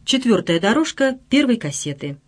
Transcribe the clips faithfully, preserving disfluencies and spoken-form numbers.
Четвертая дорожка первой кассеты.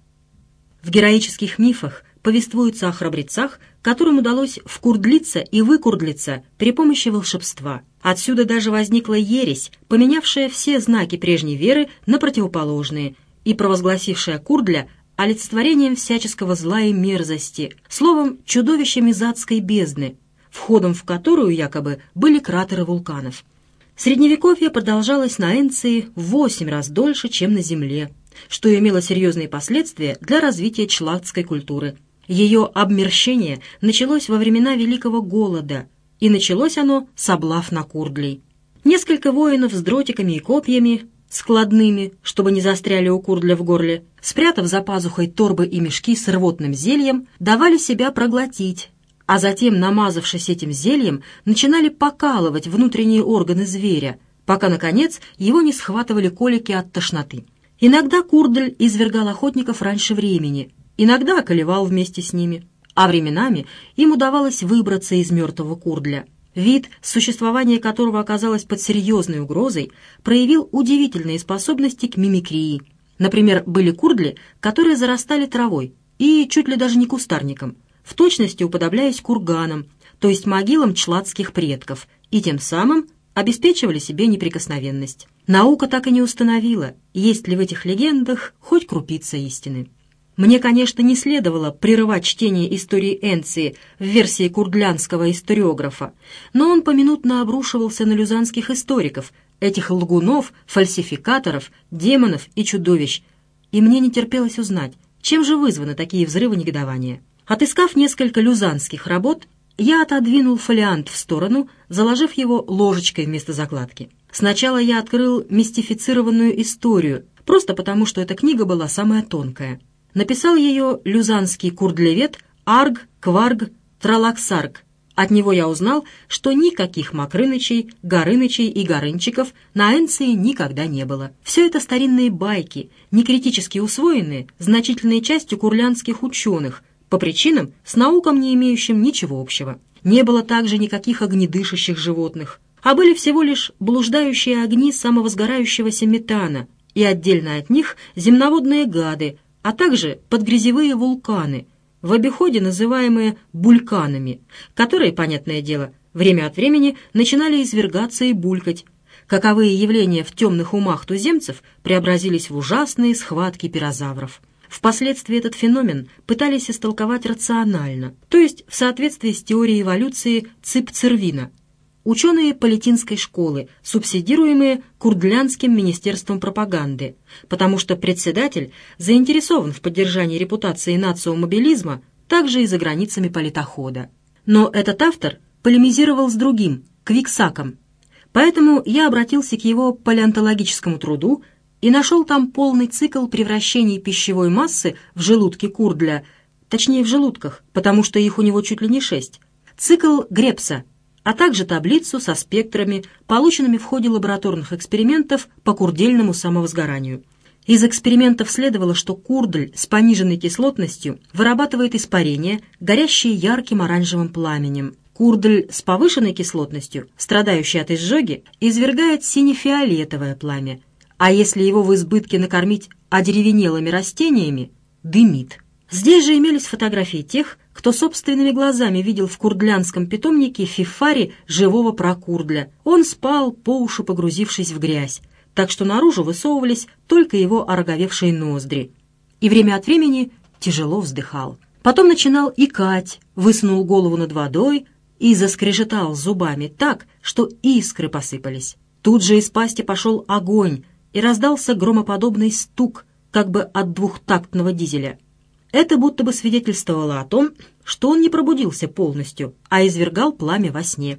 В героических мифах повествуется о храбрецах, которым удалось вкурдлиться и выкурдлиться при помощи волшебства. Отсюда даже возникла ересь, поменявшая все знаки прежней веры на противоположные и провозгласившая курдля олицетворением всяческого зла и мерзости, словом, чудовищем из адской бездны, входом в которую якобы были кратеры вулканов. Средневековье продолжалось на Энции в восемь раз дольше, чем на Земле, что имело серьезные последствия для развития чладской культуры. Ее обмерщение началось во времена Великого Голода, и началось оно с облав на курдлей. Несколько воинов с дротиками и копьями, складными, чтобы не застряли у курдля в горле, спрятав за пазухой торбы и мешки с рвотным зельем, давали себя проглотить, а затем, намазавшись этим зельем, начинали покалывать внутренние органы зверя, пока, наконец, его не схватывали колики от тошноты. Иногда курдль извергал охотников раньше времени, иногда околевал вместе с ними, а временами им удавалось выбраться из мертвого курдля. Вид, существование которого оказалось под серьезной угрозой, проявил удивительные способности к мимикрии. Например, были курдли, которые зарастали травой и чуть ли даже не кустарником, в точности уподобляясь курганам, то есть могилам чладских предков, и тем самым обеспечивали себе неприкосновенность. Наука так и не установила, есть ли в этих легендах хоть крупица истины. Мне, конечно, не следовало прерывать чтение истории Энции в версии курдлянского историографа, но он поминутно обрушивался на люзанских историков, этих лгунов, фальсификаторов, демонов и чудовищ, и мне не терпелось узнать, чем же вызваны такие взрывы негодования. Отыскав несколько люзанских работ, я отодвинул фолиант в сторону, заложив его ложечкой вместо закладки. Сначала я открыл мистифицированную историю, просто потому, что эта книга была самая тонкая. Написал ее люзанский курдлевед Арг Кварг Тралаксарг. От него я узнал, что никаких Макрынычей, Горынычей и Горынчиков на Энции никогда не было. Все это старинные байки, некритически усвоенные значительной частью курдлянских ученых, по причинам, с науком не имеющим ничего общего. Не было также никаких огнедышащих животных, а были всего лишь блуждающие огни самовозгорающегося метана и отдельно от них земноводные гады, а также подгрязевые вулканы, в обиходе называемые бульканами, которые, понятное дело, время от времени начинали извергаться и булькать. Каковые явления в темных умах туземцев преобразились в ужасные схватки пирозавров. Впоследствии этот феномен пытались истолковать рационально, то есть в соответствии с теорией эволюции Ципцервина, ученые палестинской школы, субсидируемые Курдлянским министерством пропаганды, потому что председатель заинтересован в поддержании репутации нациомобилизма также и за границами политохода. Но этот автор полемизировал с другим, Квиксаком, поэтому я обратился к его палеонтологическому труду и нашел там полный цикл превращений пищевой массы в желудке курдля, точнее в желудках, потому что их у него чуть ли не шесть, цикл Гребса, а также таблицу со спектрами, полученными в ходе лабораторных экспериментов по курдельному самовозгоранию. Из экспериментов следовало, что курдль с пониженной кислотностью вырабатывает испарения, горящие ярким оранжевым пламенем. Курдль с повышенной кислотностью, страдающий от изжоги, извергает сине-фиолетовое пламя, а если его в избытке накормить одеревенелыми растениями, дымит. Здесь же имелись фотографии тех, кто собственными глазами видел в курдлянском питомнике Фифари живого прокурдля. Он спал, по уши погрузившись в грязь, так что наружу высовывались только его ороговевшие ноздри. И время от времени тяжело вздыхал. Потом начинал икать, высунул голову над водой и заскрежетал зубами так, что искры посыпались. Тут же из пасти пошел огонь, и раздался громоподобный стук, как бы от двухтактного дизеля. Это будто бы свидетельствовало о том, что он не пробудился полностью, а извергал пламя во сне.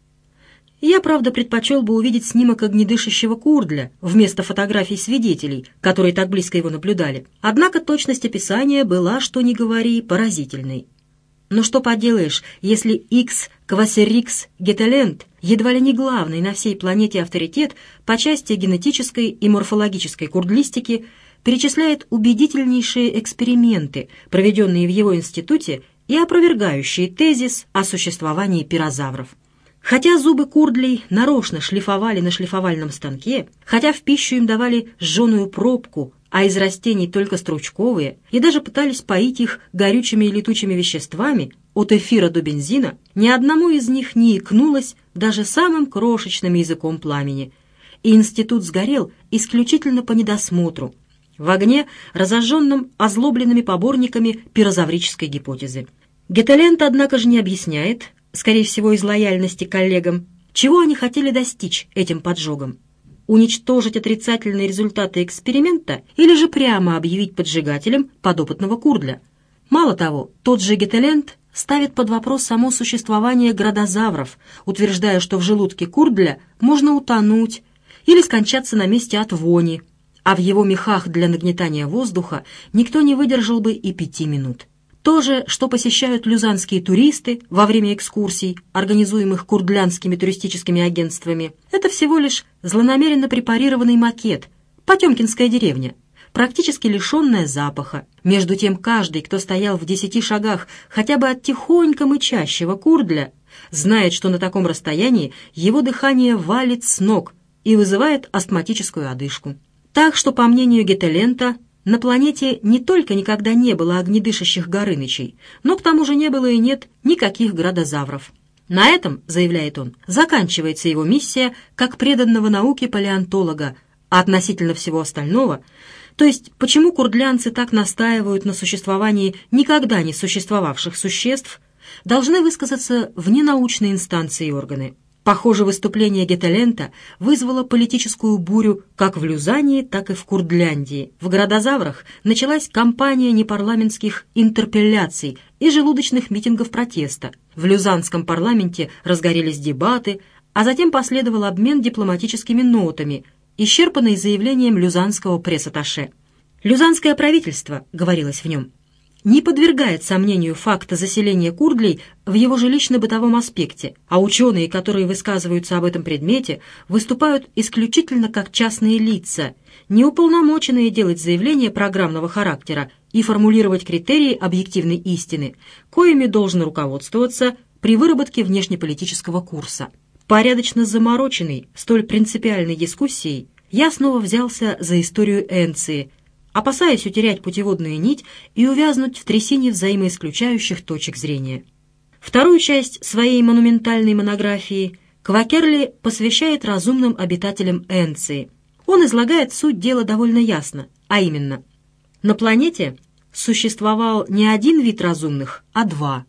Я, правда, предпочел бы увидеть снимок огнедышащего курдля вместо фотографий свидетелей, которые так близко его наблюдали. Однако точность описания была, что ни говори, поразительной. Но что поделаешь, если Икс Квасерикс Гетеленд, едва ли не главный на всей планете авторитет по части генетической и морфологической курдлистики, перечисляет убедительнейшие эксперименты, проведенные в его институте и опровергающие тезис о существовании пирозавров. Хотя зубы курдлей нарочно шлифовали на шлифовальном станке, хотя в пищу им давали жженую пробку, а из растений только стручковые, и даже пытались поить их горючими и летучими веществами, от эфира до бензина, ни одному из них не икнулось даже самым крошечным языком пламени. И институт сгорел исключительно по недосмотру, в огне, разожженном озлобленными поборниками пирозаврической гипотезы. Гетелент, однако же, не объясняет, скорее всего, из лояльности к коллегам, чего они хотели достичь этим поджогом. Уничтожить отрицательные результаты эксперимента или же прямо объявить поджигателем подопытного курдля. Мало того, тот же Гетелент ставит под вопрос само существование градозавров, утверждая, что в желудке курдля можно утонуть или скончаться на месте от вони, а в его мехах для нагнетания воздуха никто не выдержал бы и пяти минут. То же, что посещают люзанские туристы во время экскурсий, организуемых курдлянскими туристическими агентствами, это всего лишь злонамеренно препарированный макет, Потемкинская деревня, практически лишенная запаха. Между тем каждый, кто стоял в десяти шагах хотя бы от тихонько мычащего курдля, знает, что на таком расстоянии его дыхание валит с ног и вызывает астматическую одышку. Так что, по мнению Гетелента, на планете не только никогда не было огнедышащих горынычей, но к тому же не было и нет никаких градозавров. На этом, заявляет он, заканчивается его миссия как преданного науке палеонтолога, а относительно всего остального, то есть почему курдлянцы так настаивают на существовании никогда не существовавших существ, должны высказаться вненаучные инстанции и органы. Похоже, выступление Гетелента вызвало политическую бурю как в Люзании, так и в Курдляндии. В градозаврах началась кампания непарламентских интерпелляций и желудочных митингов протеста. В Люзанском парламенте разгорелись дебаты, а затем последовал обмен дипломатическими нотами, исчерпанный заявлением люзанского пресс-атташе. «Люзанское правительство», — говорилось в нем, не подвергает сомнению факта заселения курдлей в его жилищно-бытовом аспекте, а ученые, которые высказываются об этом предмете, выступают исключительно как частные лица, не уполномоченные делать заявления программного характера и формулировать критерии объективной истины, коими должно руководствоваться при выработке внешнеполитического курса. Порядочно замороченный столь принципиальной дискуссией, я снова взялся за историю Энции, опасаясь утерять путеводную нить и увязнуть в трясине взаимоисключающих точек зрения. Вторую часть своей монументальной монографии Квакерли посвящает разумным обитателям Энции. Он излагает суть дела довольно ясно, а именно, на планете существовал не один вид разумных, а два.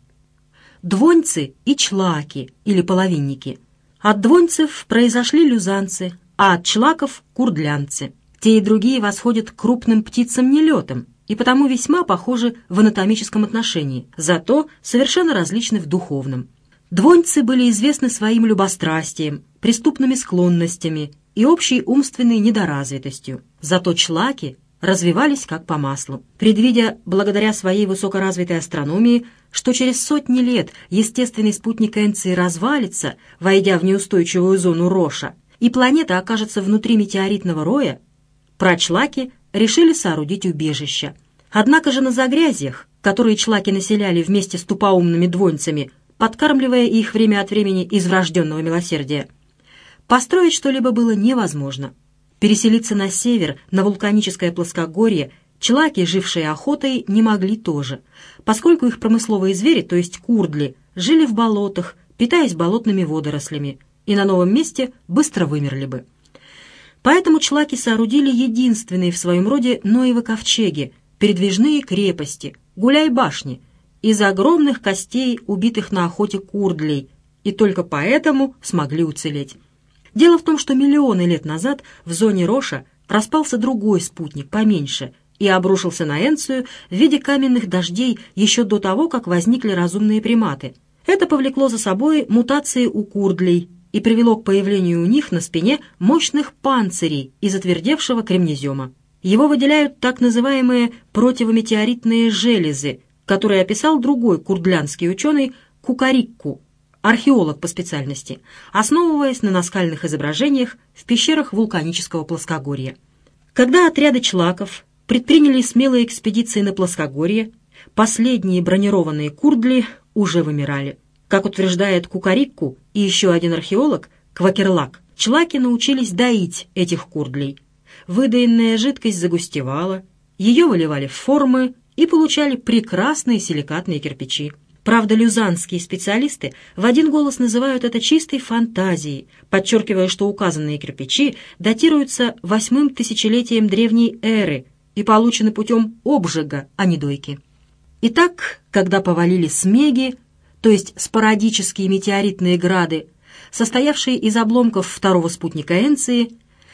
Двоньцы и члаки, или половинники. От двоньцев произошли люзанцы, а от члаков – курдлянцы. Те и другие восходят к крупным птицам-нелетам и потому весьма похожи в анатомическом отношении, зато совершенно различны в духовном. Двоньцы были известны своим любострастием, преступными склонностями и общей умственной недоразвитостью. Зато члаки развивались как по маслу. Предвидя, благодаря своей высокоразвитой астрономии, что через сотни лет естественный спутник Энции развалится, войдя в неустойчивую зону Роша, и планета окажется внутри метеоритного роя, прачлаки решили соорудить убежища. Однако же на загрязьях, которые члаки населяли вместе с тупоумными двоньцами, подкармливая их время от времени из врожденного милосердия, построить что-либо было невозможно. Переселиться на север, на вулканическое плоскогорье, члаки, жившие охотой, не могли тоже, поскольку их промысловые звери, то есть курдли, жили в болотах, питаясь болотными водорослями, и на новом месте быстро вымерли бы. Поэтому члаки соорудили единственные в своем роде Ноевы ковчеги, передвижные крепости, гуляй-башни, из огромных костей, убитых на охоте курдлей, и только поэтому смогли уцелеть. Дело в том, что миллионы лет назад в зоне Роша распался другой спутник, поменьше, и обрушился на Энцию в виде каменных дождей еще до того, как возникли разумные приматы. Это повлекло за собой мутации у курдлей и привело к появлению у них на спине мощных панцирей из отвердевшего кремнезема. Его выделяют так называемые противометеоритные железы, которые описал другой курдлянский ученый Кукарикку, археолог по специальности, основываясь на наскальных изображениях в пещерах вулканического плоскогорья. Когда отряды члаков предприняли смелые экспедиции на плоскогорье, последние бронированные курдли уже вымирали. Как утверждает Кукарикку, и еще один археолог, Квакерлак, члаки научились доить этих курдлей. Выдаянная жидкость загустевала, ее выливали в формы и получали прекрасные силикатные кирпичи. Правда, люзанские специалисты в один голос называют это чистой фантазией, подчеркивая, что указанные кирпичи датируются восьмым тысячелетием древней эры и получены путем обжига, а не дойки. Итак, когда повалили смеги, то есть спорадические метеоритные грады, состоявшие из обломков второго спутника Энции,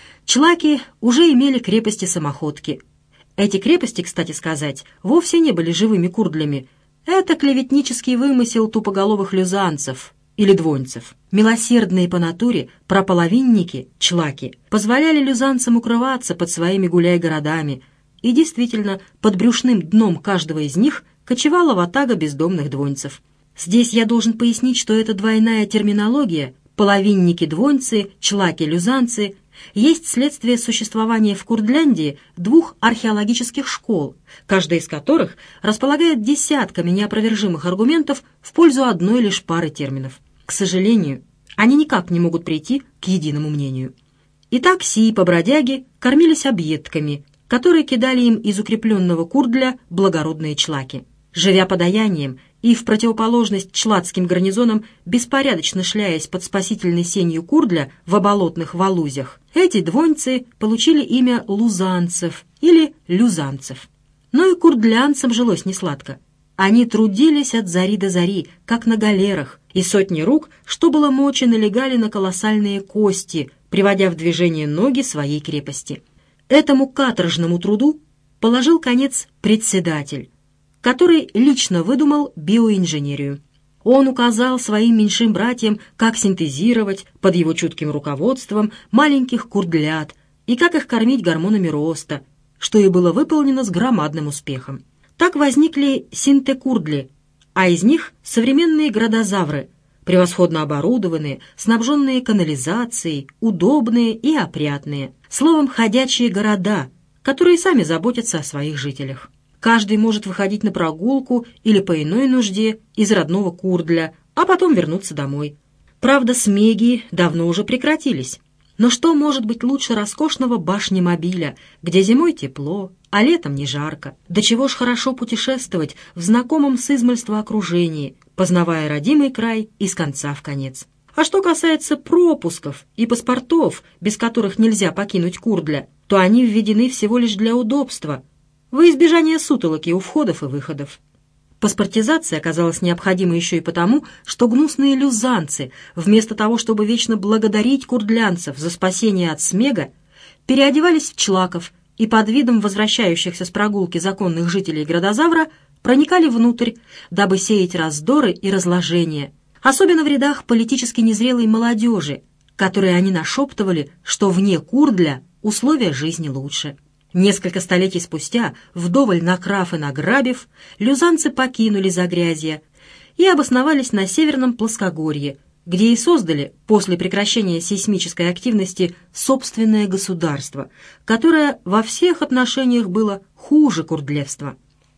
члаки уже имели крепости-самоходки. Эти крепости, кстати сказать, вовсе не были живыми курдлями. Это клеветнический вымысел тупоголовых люзанцев или двонцев. Милосердные по натуре прополовинники, члаки, позволяли люзанцам укрываться под своими гуляй-городами, и действительно, под брюшным дном каждого из них кочевала ватага бездомных двонцев. Здесь я должен пояснить, что эта двойная терминология «половинники-двонцы», «члаки-люзанцы» есть следствие существования в Курдляндии двух археологических школ, каждая из которых располагает десятками неопровержимых аргументов в пользу одной лишь пары терминов. К сожалению, они никак не могут прийти к единому мнению. Итак, сии побродяги кормились объедками, которые кидали им из укрепленного курдля благородные члаки. Живя подаянием и в противоположность члатским гарнизонам, беспорядочно шляясь под спасительной сенью курдля в оболотных валузях, эти двонцы получили имя лузанцев или люзанцев. Но и курдлянцам жилось несладко. Они трудились от зари до зари, как на галерах, и сотни рук, что было мочи, налегали на колоссальные кости, приводя в движение ноги своей крепости. Этому каторжному труду положил конец председатель, который лично выдумал биоинженерию. Он указал своим меньшим братьям, как синтезировать под его чутким руководством маленьких курдлят и как их кормить гормонами роста, что и было выполнено с громадным успехом. Так возникли синтекурдли, а из них современные градозавры, превосходно оборудованные, снабженные канализацией, удобные и опрятные. Словом, ходячие города, которые сами заботятся о своих жителях. Каждый может выходить на прогулку или по иной нужде из родного курдля, а потом вернуться домой. Правда, смеги давно уже прекратились. Но что может быть лучше роскошного башни-мобиля, где зимой тепло, а летом не жарко? До чего ж хорошо путешествовать в знакомом с измольства окружении, познавая родимый край из конца в конец. А что касается пропусков и паспортов, без которых нельзя покинуть курдля, то они введены всего лишь для удобства, во избежание сутолоки у входов и выходов. Паспортизация оказалась необходима еще и потому, что гнусные люзанцы, вместо того, чтобы вечно благодарить курдлянцев за спасение от смега, переодевались в члаков и под видом возвращающихся с прогулки законных жителей Градозавра проникали внутрь, дабы сеять раздоры и разложения, особенно в рядах политически незрелой молодежи, которой они нашептывали, что вне курдля условия жизни лучше. Несколько столетий спустя, вдоволь накрав и награбив, люзанцы покинули Загрязье и обосновались на Северном плоскогорье, где и создали, после прекращения сейсмической активности, собственное государство, которое во всех отношениях было хуже курдлевства.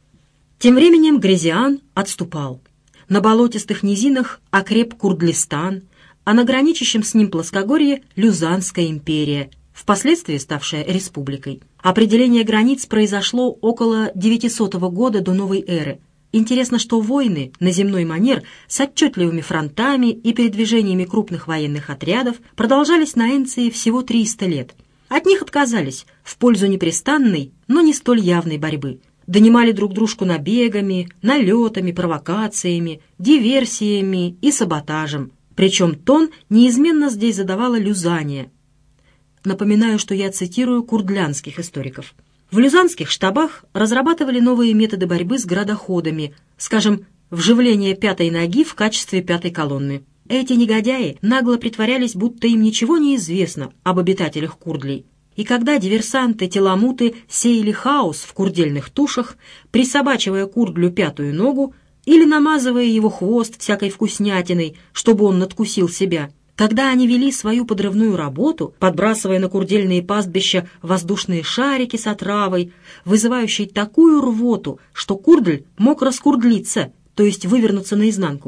Тем временем Грязиан отступал. На болотистых низинах окреп Курдлистан, а на граничащем с ним плоскогорье — Люзанская империя, впоследствии ставшая республикой. Определение границ произошло около девятисотого года до новой эры. Интересно, что войны на земной манер с отчетливыми фронтами и передвижениями крупных военных отрядов продолжались на Энции всего триста лет. От них отказались в пользу непрестанной, но не столь явной борьбы. Донимали друг дружку набегами, налетами, провокациями, диверсиями и саботажем. Причем тон неизменно здесь задавала Люзания. Напоминаю, что я цитирую курдлянских историков. В люзанских штабах разрабатывали новые методы борьбы с градоходами, скажем, вживление пятой ноги в качестве пятой колонны. Эти негодяи нагло притворялись, будто им ничего не известно об обитателях курдлей. И когда диверсанты-теламуты сеяли хаос в курдельных тушах, присобачивая курдлю пятую ногу или намазывая его хвост всякой вкуснятиной, чтобы он надкусил себя, когда они вели свою подрывную работу, подбрасывая на курдельные пастбища воздушные шарики с отравой, вызывающей такую рвоту, что курдль мог раскурдлиться, то есть вывернуться наизнанку.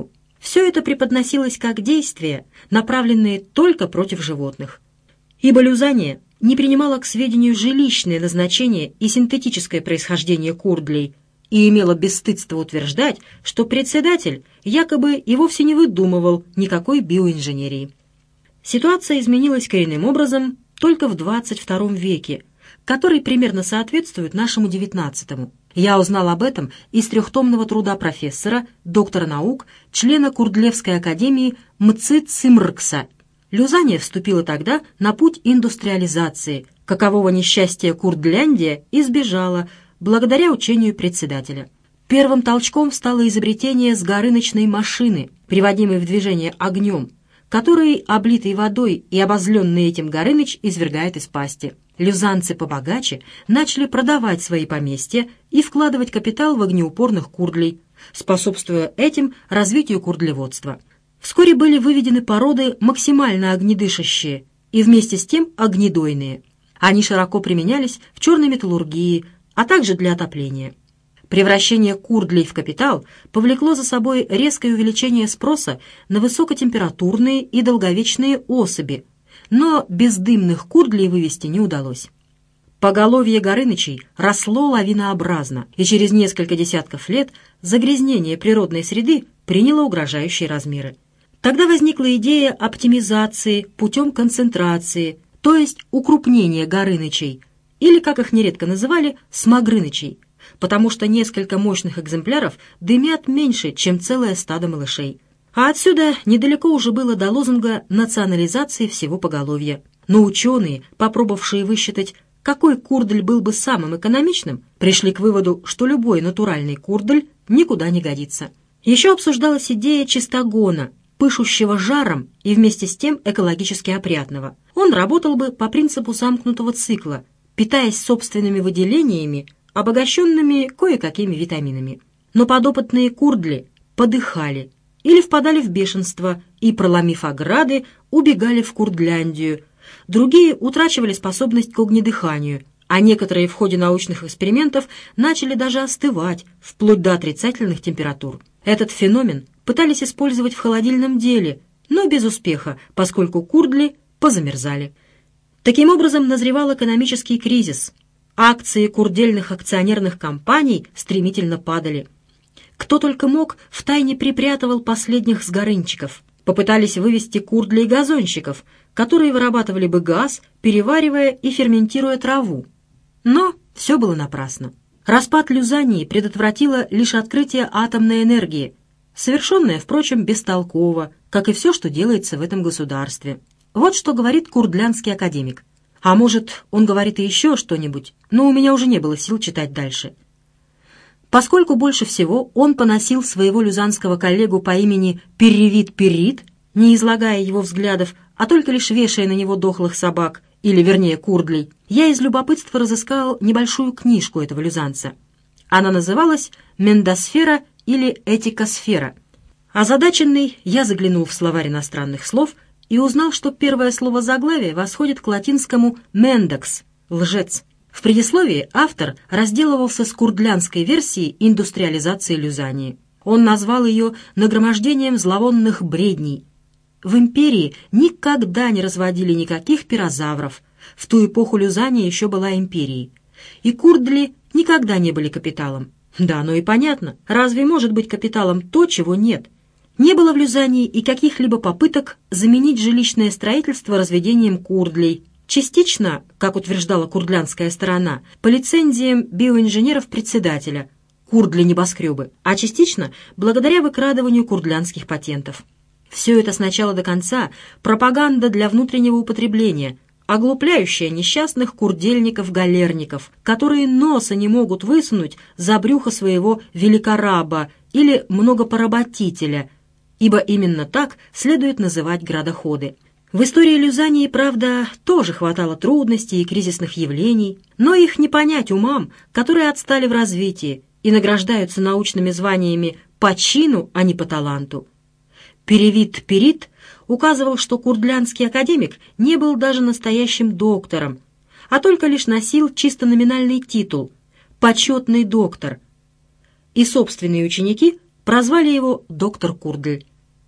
Все это преподносилось как действия, направленные только против животных. Ибо Люзания не принимала к сведению жилищное назначение и синтетическое происхождение курдлей и имела бесстыдство утверждать, что председатель якобы и вовсе не выдумывал никакой биоинженерии. Ситуация изменилась коренным образом только в двадцать втором веке, который примерно соответствует нашему девятнадцатому. Я узнал об этом из трехтомного труда профессора, доктора наук, члена Курдлевской академии Мци Цимркса. Люзания вступила тогда на путь индустриализации, какового несчастья Курдляндия избежала благодаря учению председателя. Первым толчком стало изобретение сгорыночной машины, приводимой в движение огнем, который, облитый водой и обозленный этим Горыныч, извергает из пасти. Люзанцы побогаче начали продавать свои поместья и вкладывать капитал в огнеупорных курдлей, способствуя этим развитию курдлеводства. Вскоре были выведены породы максимально огнедышащие и вместе с тем огнедойные. Они широко применялись в черной металлургии, а также для отопления. Превращение курдлей в капитал повлекло за собой резкое увеличение спроса на высокотемпературные и долговечные особи, но бездымных курдлей вывести не удалось. Поголовье Горынычей росло лавинообразно, и через несколько десятков лет загрязнение природной среды приняло угрожающие размеры. Тогда возникла идея оптимизации путем концентрации, то есть укрупнения Горынычей, или, как их нередко называли, смагрынычей, потому что несколько мощных экземпляров дымят меньше, чем целое стадо малышей. А отсюда недалеко уже было до лозунга национализации всего поголовья. Но ученые, попробовавшие высчитать, какой курдль был бы самым экономичным, пришли к выводу, что любой натуральный курдль никуда не годится. Еще обсуждалась идея чистогона, пышущего жаром и вместе с тем экологически опрятного. Он работал бы по принципу замкнутого цикла, питаясь собственными выделениями, обогащенными кое-какими витаминами. Но подопытные курдли подыхали или впадали в бешенство и, проломив ограды, убегали в Курдляндию. Другие утрачивали способность к огнедыханию, а некоторые в ходе научных экспериментов начали даже остывать, вплоть до отрицательных температур. Этот феномен пытались использовать в холодильном деле, но без успеха, поскольку курдли позамерзали. Таким образом назревал экономический кризис. Акции курдельных акционерных компаний стремительно падали. Кто только мог, втайне припрятывал последних сгорынчиков. Попытались вывести курдлей-газонщиков, которые вырабатывали бы газ, переваривая и ферментируя траву. Но все было напрасно. Распад Люзании предотвратило лишь открытие атомной энергии, совершенное, впрочем, бестолково, как и все, что делается в этом государстве. Вот что говорит курдлянский академик. А может, он говорит и еще что-нибудь, но у меня уже не было сил читать дальше. Поскольку больше всего он поносил своего люзанского коллегу по имени Перривит-Перрит, не излагая его взглядов, а только лишь вешая на него дохлых собак, или, вернее, курдлей, я из любопытства разыскал небольшую книжку этого люзанца. Она называлась «Мендосфера» или «Этикосфера». Озадаченный, я заглянул в словарь иностранных слов и узнал, что первое слово заглавия восходит к латинскому «мендекс» — «лжец». В предисловии автор разделывался с курдлянской версией индустриализации Люзании. Он назвал ее нагромождением зловонных бредней. В империи никогда не разводили никаких пирозавров. В ту эпоху Люзания еще была империей. И курдли никогда не были капиталом. Да, ну и понятно, разве может быть капиталом то, чего нет? Не было в Люзании и каких-либо попыток заменить жилищное строительство разведением курдлей. Частично, как утверждала курдлянская сторона, по лицензиям биоинженеров-председателя, курдли-небоскребы, а частично благодаря выкрадыванию курдлянских патентов. Все это с начала до конца пропаганда для внутреннего употребления, оглупляющая несчастных курдельников-галерников, которые носа не могут высунуть за брюхо своего великораба или многопоработителя, ибо именно так следует называть градоходы. В истории Люзании, правда, тоже хватало трудностей и кризисных явлений, но их не понять умам, которые отстали в развитии и награждаются научными званиями по чину, а не по таланту. Перривит-Перрит указывал, что курдлянский академик не был даже настоящим доктором, а только лишь носил чисто номинальный титул «почетный доктор», и собственные ученики прозвали его «доктор Курдль».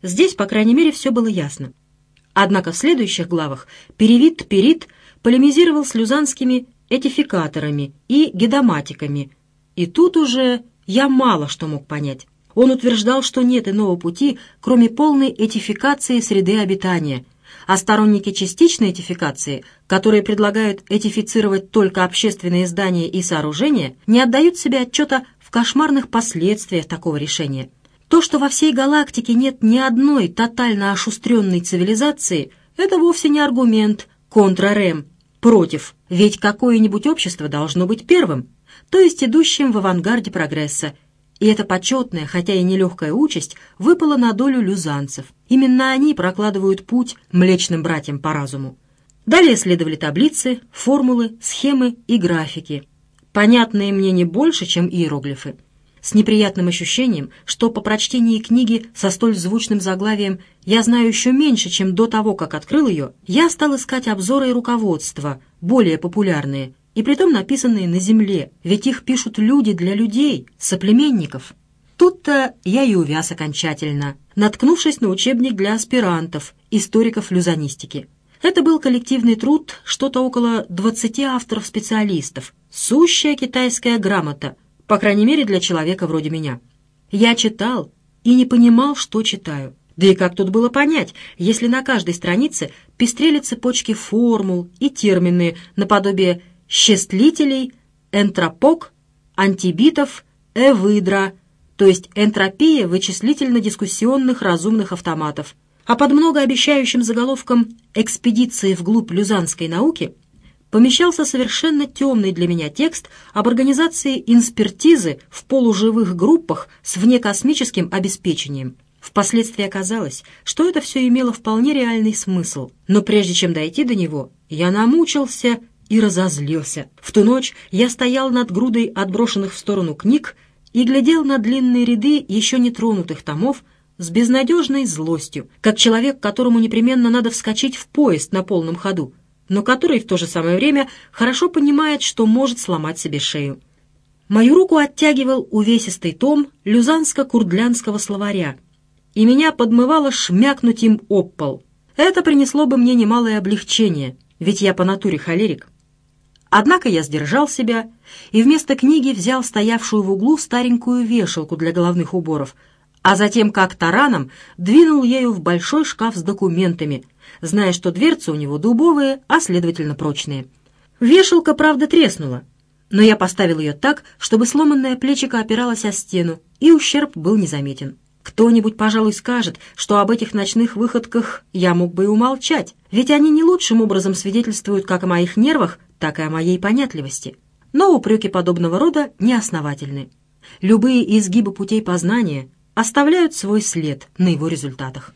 Здесь, по крайней мере, все было ясно. Однако в следующих главах Перевит Перит полемизировал с люзанскими этификаторами и гедоматиками, и тут уже я мало что мог понять. Он утверждал, что нет иного пути, кроме полной этификации среды обитания, а сторонники частичной этификации, которые предлагают этифицировать только общественные здания и сооружения, не отдают себе отчета в кошмарных последствиях такого решения. То, что во всей галактике нет ни одной тотально ошустренной цивилизации, это вовсе не аргумент контра рем, против, ведь какое-нибудь общество должно быть первым, то есть идущим в авангарде прогресса. И эта почетная, хотя и нелегкая участь, выпала на долю люзанцев. Именно они прокладывают путь млечным братьям по разуму. Далее следовали таблицы, формулы, схемы и графики, понятные мне не больше, чем иероглифы. С неприятным ощущением, что по прочтении книги со столь звучным заглавием «Я знаю еще меньше, чем до того, как открыл ее», я стал искать обзоры и руководства, более популярные, и притом написанные на земле, ведь их пишут люди для людей, соплеменников. Тут-то я и увяз окончательно, наткнувшись на учебник для аспирантов, историков люзанистики. Это был коллективный труд, что-то около двадцати авторов-специалистов, сущая китайская грамота, по крайней мере для человека вроде меня. Я читал и не понимал, что читаю. Да и как тут было понять, если на каждой странице пестрели цепочки формул и термины наподобие счислителей, энтропок, антибитов, эвыдра, то есть энтропия вычислительно-дискуссионных разумных автоматов. А под многообещающим заголовком «Экспедиции вглубь люзанской науки» помещался совершенно темный для меня текст об организации инспертизы в полуживых группах с внекосмическим обеспечением. Впоследствии оказалось, что это все имело вполне реальный смысл, но прежде чем дойти до него, я намучился и разозлился. В ту ночь я стоял над грудой отброшенных в сторону книг и глядел на длинные ряды еще не тронутых томов с безнадежной злостью, как человек, которому непременно надо вскочить в поезд на полном ходу, но который в то же самое время хорошо понимает, что может сломать себе шею. Мою руку оттягивал увесистый том люзанско-курдлянского словаря, и меня подмывало шмякнуть им об пол. Это принесло бы мне немалое облегчение, ведь я по натуре холерик. Однако я сдержал себя и вместо книги взял стоявшую в углу старенькую вешалку для головных уборов, а затем как тараном двинул ею в большой шкаф с документами, зная, что дверцы у него дубовые, а следовательно прочные. Вешалка, правда, треснула, но я поставил ее так, чтобы сломанное плечико опиралось о стену, и ущерб был незаметен. Кто-нибудь, пожалуй, скажет, что об этих ночных выходках я мог бы и умолчать, ведь они не лучшим образом свидетельствуют как о моих нервах, так и о моей понятливости. Но упреки подобного рода неосновательны. Любые изгибы путей познания оставляют свой след на его результатах.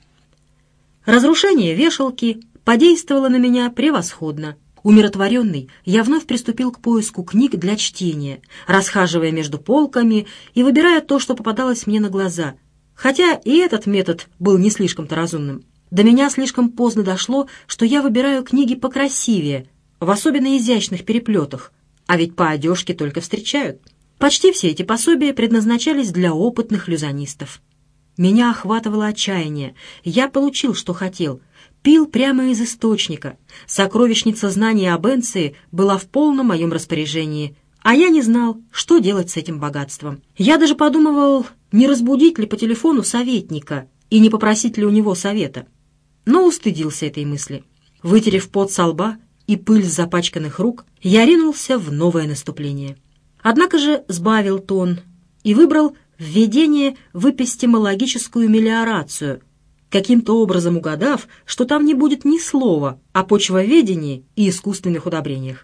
Разрушение вешалки подействовало на меня превосходно. Умиротворенный, я вновь приступил к поиску книг для чтения, расхаживая между полками и выбирая то, что попадалось мне на глаза, хотя и этот метод был не слишком-то разумным. До меня слишком поздно дошло, что я выбираю книги покрасивее, в особенно изящных переплетах, а ведь по одежке только встречают. Почти все эти пособия предназначались для опытных люзанистов. Меня охватывало отчаяние. Я получил, что хотел. Пил прямо из источника. Сокровищница знаний об Энции была в полном моем распоряжении, а я не знал, что делать с этим богатством. Я даже подумывал, не разбудить ли по телефону советника и не попросить ли у него совета. Но устыдился этой мысли. Вытерев пот со лба и пыль с запачканных рук, я ринулся в новое наступление. Однако же сбавил тон и выбрал введение в эпистемологическую мелиорацию, каким-то образом угадав, что там не будет ни слова о почвоведении и искусственных удобрениях.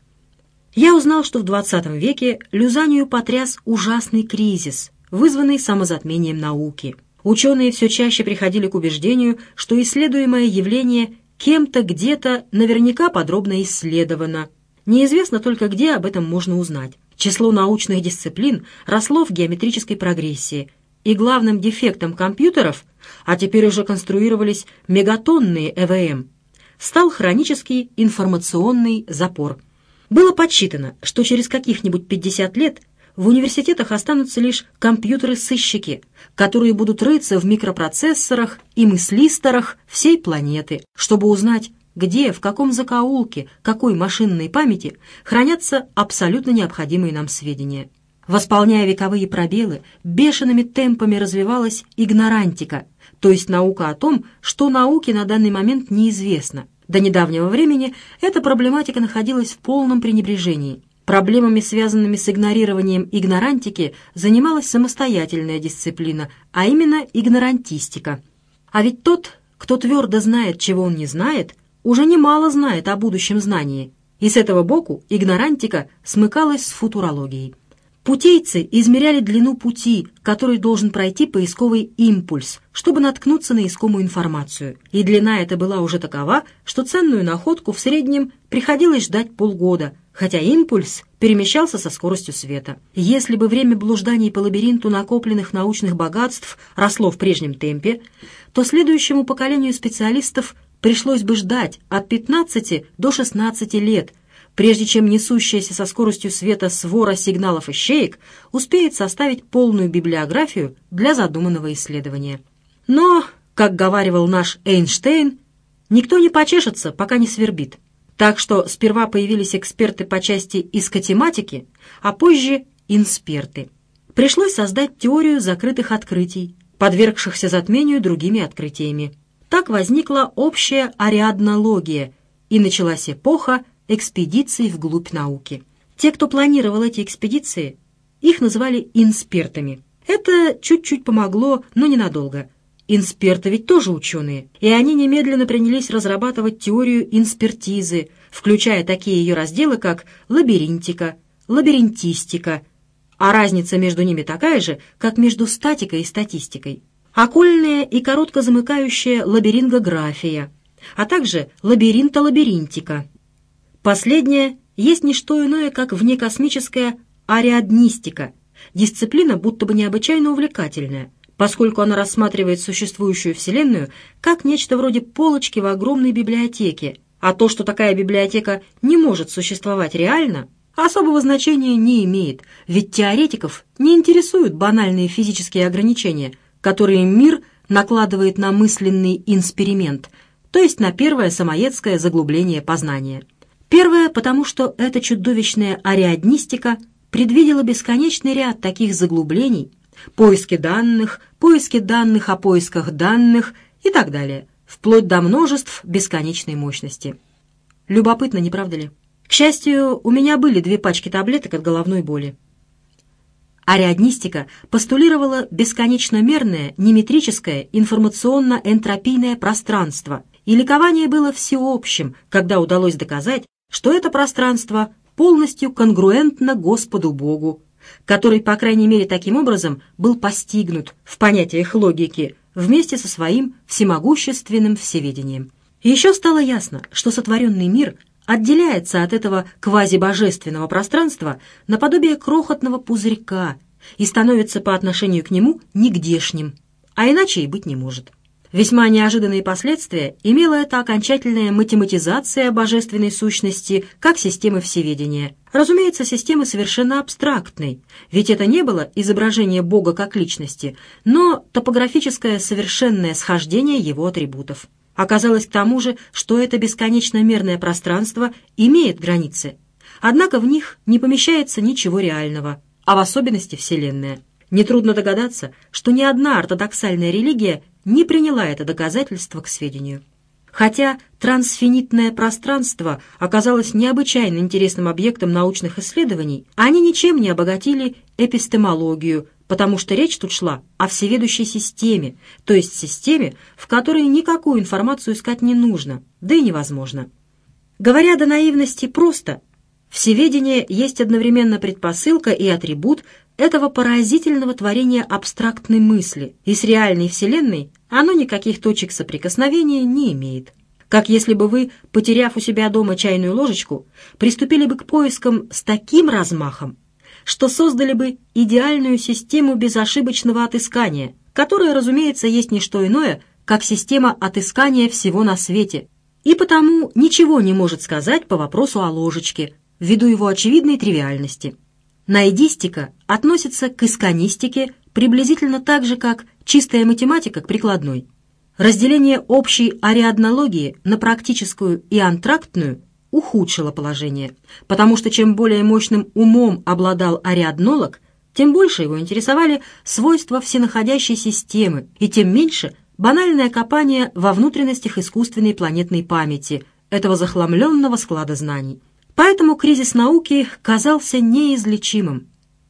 Я узнал, что в двадцатом веке Люзанию потряс ужасный кризис, вызванный самозатмением науки. Ученые все чаще приходили к убеждению, что исследуемое явление кем-то где-то наверняка подробно исследовано. Неизвестно только, где об этом можно узнать. Число научных дисциплин росло в геометрической прогрессии, и главным дефектом компьютеров, а теперь уже конструировались мегатонные э вэ эм, стал хронический информационный запор. Было подсчитано, что через каких-нибудь пятьдесят лет в университетах останутся лишь компьютеры-сыщики, которые будут рыться в микропроцессорах и мыслисторах всей планеты, чтобы узнать, где, в каком закоулке, какой машинной памяти хранятся абсолютно необходимые нам сведения. Восполняя вековые пробелы, бешеными темпами развивалась игнорантика, то есть наука о том, что науке на данный момент неизвестно. До недавнего времени эта проблематика находилась в полном пренебрежении. Проблемами, связанными с игнорированием игнорантики, занималась самостоятельная дисциплина, а именно игнорантистика. А ведь тот, кто твердо знает, чего он не знает, уже немало знает о будущем знании, и с этого боку игнорантика смыкалась с футурологией. Путейцы измеряли длину пути, который должен пройти поисковый импульс, чтобы наткнуться на искомую информацию, и длина эта была уже такова, что ценную находку в среднем приходилось ждать полгода, хотя импульс перемещался со скоростью света. Если бы время блужданий по лабиринту накопленных научных богатств росло в прежнем темпе, то следующему поколению специалистов пришлось бы ждать от пятнадцати до шестнадцати лет, прежде чем несущаяся со скоростью света свора сигналов ищеек успеет составить полную библиографию для задуманного исследования. Но, как говаривал наш Эйнштейн, никто не почешется, пока не свербит. Так что сперва появились эксперты по части искатематики, а позже инсперты. Пришлось создать теорию закрытых открытий, подвергшихся затмению другими открытиями. Так возникла общая ариаднология, и началась эпоха экспедиций вглубь науки. Те, кто планировал эти экспедиции, их называли инспертами. Это чуть-чуть помогло, но ненадолго. Инсперты ведь тоже ученые, и они немедленно принялись разрабатывать теорию инспертизы, включая такие ее разделы, как лабиринтика, лабиринтистика, а разница между ними такая же, как между статикой и статистикой. Окольная и коротко замыкающая лабирингография, а также лабиринтолабиринтика. Последняя есть не что иное, как внекосмическая ариаднистика, дисциплина будто бы необычайно увлекательная, поскольку она рассматривает существующую Вселенную как нечто вроде полочки в огромной библиотеке, а то, что такая библиотека не может существовать реально, особого значения не имеет, ведь теоретиков не интересуют банальные физические ограничения, которые мир накладывает на мысленный инсперимент, то есть на первое самоедское заглубление познания. Первое, потому что эта чудовищная ариаднистика предвидела бесконечный ряд таких заглублений, поиски данных, поиски данных о поисках данных и так далее, вплоть до множеств бесконечной мощности. Любопытно, не правда ли? К счастью, у меня были две пачки таблеток от головной боли. Ариаднистика постулировала бесконечномерное, неметрическое, информационно-энтропийное пространство, и ликование было всеобщим, когда удалось доказать, что это пространство полностью конгруентно Господу Богу, который, по крайней мере, таким образом был постигнут в понятиях логики вместе со своим всемогущественным всеведением. И еще стало ясно, что сотворенный мир отделяется от этого квазибожественного пространства наподобие крохотного пузырька и становится по отношению к нему нигдешним, а иначе и быть не может. Весьма неожиданные последствия имела эта окончательная математизация божественной сущности как системы всеведения. Разумеется, системы совершенно абстрактной, ведь это не было изображение Бога как личности, но топографическое совершенное схождение его атрибутов. Оказалось к тому же, что это бесконечно-мерное пространство имеет границы, однако в них не помещается ничего реального, а в особенности Вселенная. Нетрудно догадаться, что ни одна ортодоксальная религия не приняла это доказательство к сведению. Хотя трансфинитное пространство оказалось необычайно интересным объектом научных исследований, они ничем не обогатили эпистемологию, потому что речь тут шла о всеведущей системе, то есть системе, в которой никакую информацию искать не нужно, да и невозможно. Говоря до наивности просто, всеведение есть одновременно предпосылка и атрибут этого поразительного творения абстрактной мысли, и с реальной Вселенной оно никаких точек соприкосновения не имеет. Как если бы вы, потеряв у себя дома чайную ложечку, приступили бы к поискам с таким размахом, что создали бы идеальную систему безошибочного отыскания, которая, разумеется, есть не что иное, как система отыскания всего на свете, и потому ничего не может сказать по вопросу о ложечке, ввиду его очевидной тривиальности. Наидистика относится к исканистике приблизительно так же, как чистая математика к прикладной. Разделение общей ариаднологии на практическую и антрактную ухудшило положение, потому что чем более мощным умом обладал ариаднолог, тем больше его интересовали свойства всенаходящей системы, и тем меньше банальное копание во внутренностях искусственной планетной памяти, этого захламленного склада знаний. Поэтому кризис науки казался неизлечимым.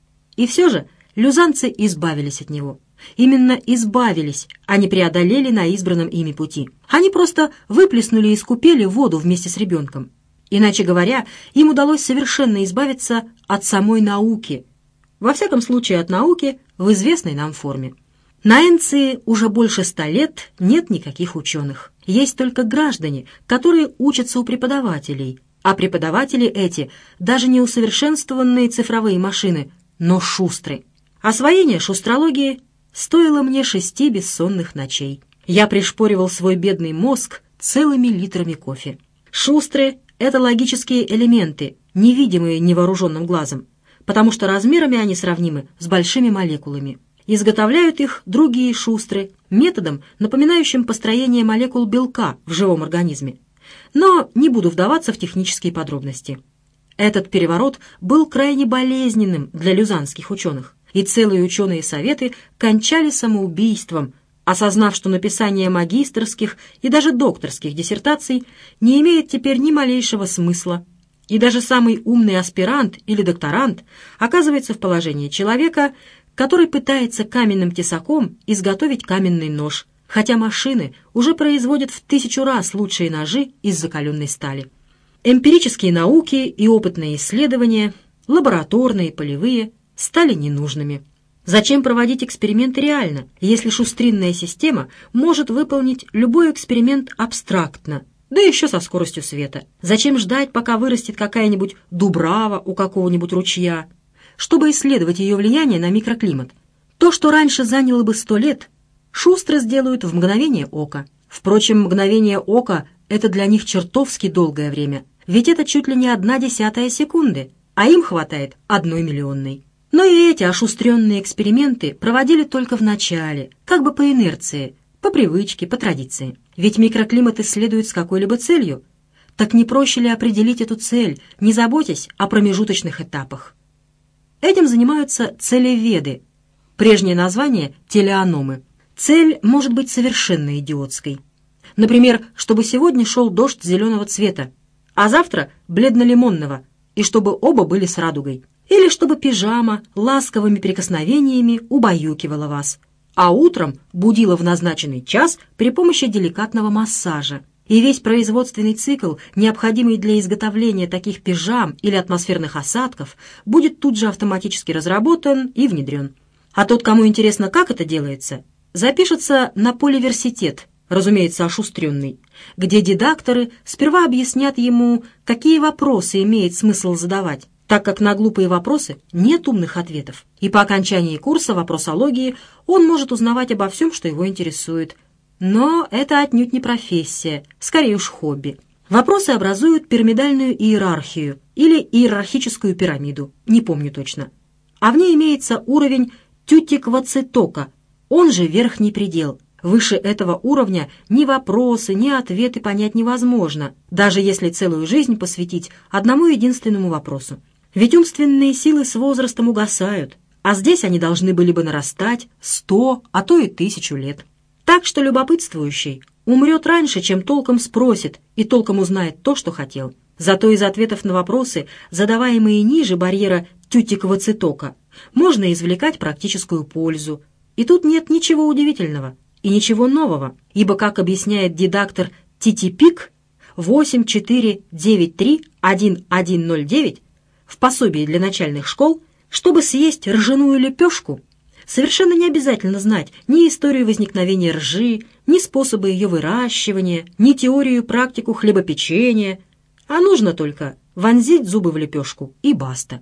И все же люзанцы избавились от него. Именно избавились, а не преодолели на избранном ими пути. Они просто выплеснули из купели воду вместе с ребенком. Иначе говоря, им удалось совершенно избавиться от самой науки. Во всяком случае, от науки в известной нам форме. На Энции уже больше ста лет нет никаких ученых. Есть только граждане, которые учатся у преподавателей. А преподаватели эти даже не усовершенствованные цифровые машины, но шустры. Освоение шустрологии стоило мне шести бессонных ночей. Я пришпоривал свой бедный мозг целыми литрами кофе. Шустры — это логические элементы, невидимые невооруженным глазом, потому что размерами они сравнимы с большими молекулами. Изготовляют их другие шустры методом, напоминающим построение молекул белка в живом организме. Но не буду вдаваться в технические подробности. Этот переворот был крайне болезненным для люзанских ученых, и целые ученые советы кончали самоубийством, осознав, что написание магистерских и даже докторских диссертаций не имеет теперь ни малейшего смысла, и даже самый умный аспирант или докторант оказывается в положении человека, который пытается каменным тесаком изготовить каменный нож, хотя машины уже производят в тысячу раз лучшие ножи из закаленной стали. Эмпирические науки и опытные исследования, лабораторные, полевые, стали ненужными. Зачем проводить эксперименты реально, если шустринная система может выполнить любой эксперимент абстрактно, да еще со скоростью света? Зачем ждать, пока вырастет какая-нибудь дубрава у какого-нибудь ручья, чтобы исследовать ее влияние на микроклимат? То, что раньше заняло бы сто лет, шустро сделают в мгновение ока. Впрочем, мгновение ока — это для них чертовски долгое время, ведь это чуть ли не одна десятая секунды, а им хватает одной миллионной. Но и эти ошустренные эксперименты проводили только в начале, как бы по инерции, по привычке, по традиции. Ведь микроклимат исследуют с какой-либо целью. Так не проще ли определить эту цель, не заботясь о промежуточных этапах? Этим занимаются целеведы, прежнее название — телеономы. Цель может быть совершенно идиотской. Например, чтобы сегодня шел дождь зеленого цвета, а завтра бледно-лимонного, и чтобы оба были с радугой. Или чтобы пижама ласковыми прикосновениями убаюкивала вас, а утром будила в назначенный час при помощи деликатного массажа. И весь производственный цикл, необходимый для изготовления таких пижам или атмосферных осадков, будет тут же автоматически разработан и внедрен. А тот, кому интересно, как это делается, запишется на поливерситет, разумеется, ошустренный, где дидакторы сперва объяснят ему, какие вопросы имеет смысл задавать, так как на глупые вопросы нет умных ответов, и по окончании курса вопросологии он может узнавать обо всем, что его интересует. Но это отнюдь не профессия, скорее уж хобби. Вопросы образуют пирамидальную иерархию или иерархическую пирамиду, не помню точно. А в ней имеется уровень Тютиквацитока, он же верхний предел. Выше этого уровня ни вопросы, ни ответы понять невозможно, даже если целую жизнь посвятить одному единственному вопросу. Ведь умственные силы с возрастом угасают, а здесь они должны были бы нарастать сто, а то и тысячу лет. Так что любопытствующий умрет раньше, чем толком спросит и толком узнает то, что хотел. Зато из ответов на вопросы, задаваемые ниже барьера Тютиквацитока, можно извлекать практическую пользу. И тут нет ничего удивительного и ничего нового, ибо, как объясняет дидактор Титипик восемь четыре девять три один один ноль девять в пособии для начальных школ, чтобы съесть ржаную лепешку, совершенно не обязательно знать ни историю возникновения ржи, ни способы ее выращивания, ни теорию и практику хлебопечения, а нужно только вонзить зубы в лепешку и баста.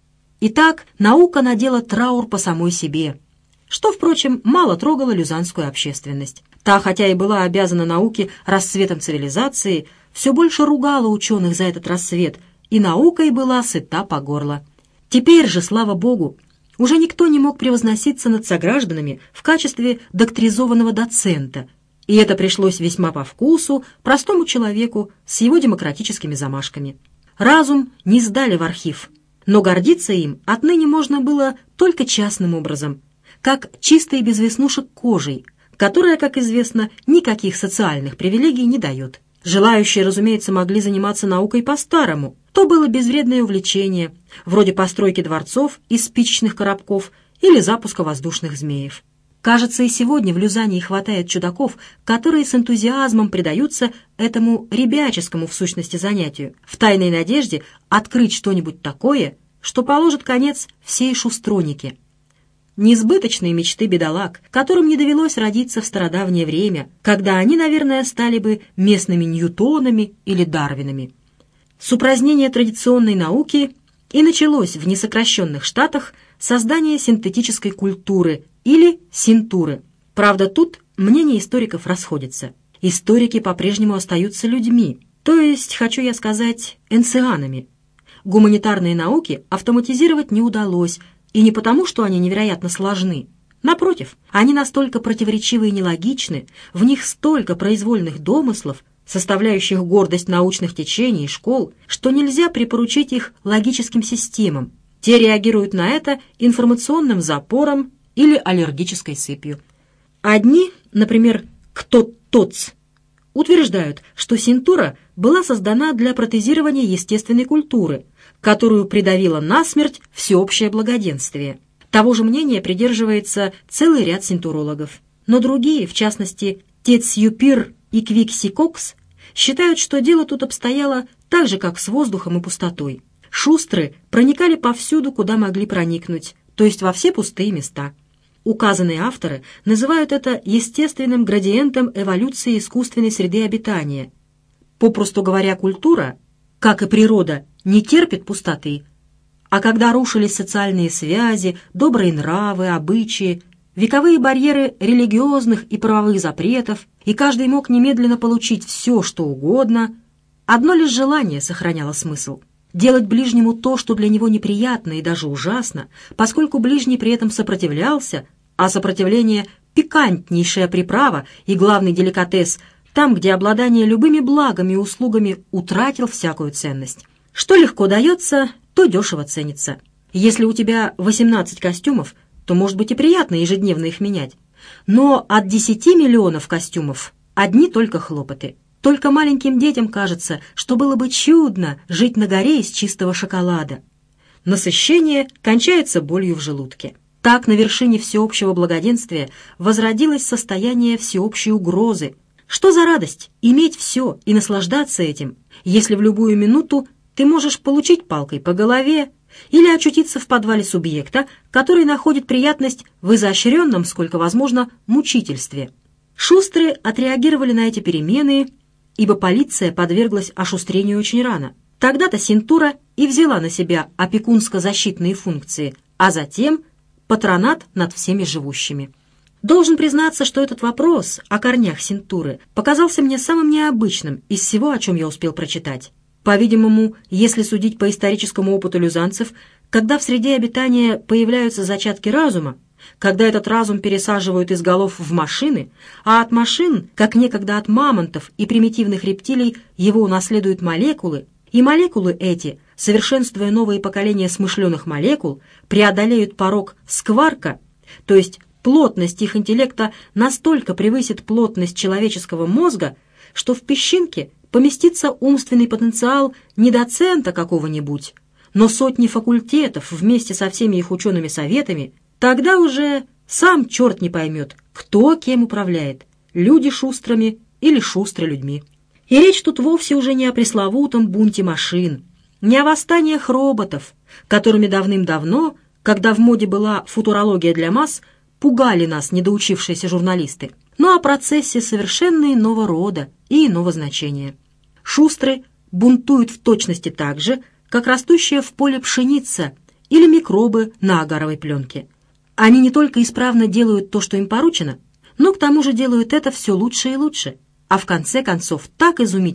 Итак, наука надела траур по самой себе, что, впрочем, мало трогало люзанскую общественность. Та, хотя и была обязана науке расцветом цивилизации, все больше ругала ученых за этот рассвет, и наукой была сыта по горло. Теперь же, слава Богу, уже никто не мог превозноситься над согражданами в качестве доктризованного доцента, и это пришлось весьма по вкусу простому человеку с его демократическими замашками. Разум не сдали в архив, но гордиться им отныне можно было только частным образом, как чистой без веснушек кожей, которая, как известно, никаких социальных привилегий не дает. Желающие, разумеется, могли заниматься наукой по-старому. То было безвредное увлечение, вроде постройки дворцов из спичечных коробков или запуска воздушных змеев. Кажется, и сегодня в Люзании хватает чудаков, которые с энтузиазмом предаются этому ребяческому в сущности занятию, в тайной надежде открыть что-нибудь такое, что положит конец всей шустронике. Несбыточные мечты бедолаг, которым не довелось родиться в стародавнее время, когда они, наверное, стали бы местными Ньютонами или Дарвинами. С упразднения традиционной науки и началось в несокращенных штатах создание синтетической культуры или синтуры. Правда, тут мнения историков расходятся. Историки по-прежнему остаются людьми, то есть, хочу я сказать, энцианами. Гуманитарные науки автоматизировать не удалось, и не потому, что они невероятно сложны. Напротив, они настолько противоречивы и нелогичны, в них столько произвольных домыслов, составляющих гордость научных течений и школ, что нельзя припоручить их логическим системам. Те реагируют на это информационным запором или аллергической сыпью. Одни, например, Кто-Тоц, утверждают, что синтура была создана для протезирования естественной культуры, которую придавило насмерть всеобщее благоденствие. Того же мнения придерживается целый ряд синтурологов. Но другие, в частности, Тецьюпир и Квикси-Кокс, считают, что дело тут обстояло так же, как с воздухом и пустотой. Шустры проникали повсюду, куда могли проникнуть, то есть во все пустые места. Указанные авторы называют это естественным градиентом эволюции искусственной среды обитания. Попросту говоря, культура, как и природа, не терпит пустоты, а когда рушились социальные связи, добрые нравы, обычаи, вековые барьеры религиозных и правовых запретов, и каждый мог немедленно получить все, что угодно, одно лишь желание сохраняло смысл. Делать ближнему то, что для него неприятно и даже ужасно, поскольку ближний при этом сопротивлялся, а сопротивление — пикантнейшая приправа и главный деликатес там, где обладание любыми благами и услугами утратил всякую ценность. Что легко дается, то дешево ценится. Если у тебя восемнадцать костюмов, то, может быть, и приятно ежедневно их менять. Но от десяти миллионов костюмов одни только хлопоты. Только маленьким детям кажется, что было бы чудно жить на горе из чистого шоколада. Насыщение кончается болью в желудке. Так на вершине всеобщего благоденствия возродилось состояние всеобщей угрозы. Что за радость иметь все и наслаждаться этим, если в любую минуту ты можешь получить палкой по голове или очутиться в подвале субъекта, который находит приятность в изощренном, сколько возможно, мучительстве. Шустры отреагировали на эти перемены, ибо полиция подверглась ошустрению очень рано. Тогда-то синтура и взяла на себя опекунско-защитные функции, а затем патронат над всеми живущими. Должен признаться, что этот вопрос о корнях синтуры показался мне самым необычным из всего, о чем я успел прочитать. По-видимому, если судить по историческому опыту люзанцев, когда в среде обитания появляются зачатки разума, когда этот разум пересаживают из голов в машины, а от машин, как некогда от мамонтов и примитивных рептилий, его унаследуют молекулы, и молекулы эти, совершенствуя новые поколения смышленых молекул, преодолеют порог скварка, то есть плотность их интеллекта настолько превысит плотность человеческого мозга, что в песчинке поместится умственный потенциал не доцента какого-нибудь, но сотни факультетов вместе со всеми их учеными советами, тогда уже сам черт не поймет, кто кем управляет, люди шустрыми или шустры людьми. И речь тут вовсе уже не о пресловутом бунте машин, не о восстаниях роботов, которыми давным-давно, когда в моде была футурология для масс, пугали нас недоучившиеся журналисты, но о процессе совершенно иного рода и иного значения. Шустры бунтуют в точности так же, как растущая в поле пшеница или микробы на агаровой пленке. Они не только исправно делают то, что им поручено, но к тому же делают это все лучше и лучше, а в конце концов так изумительно,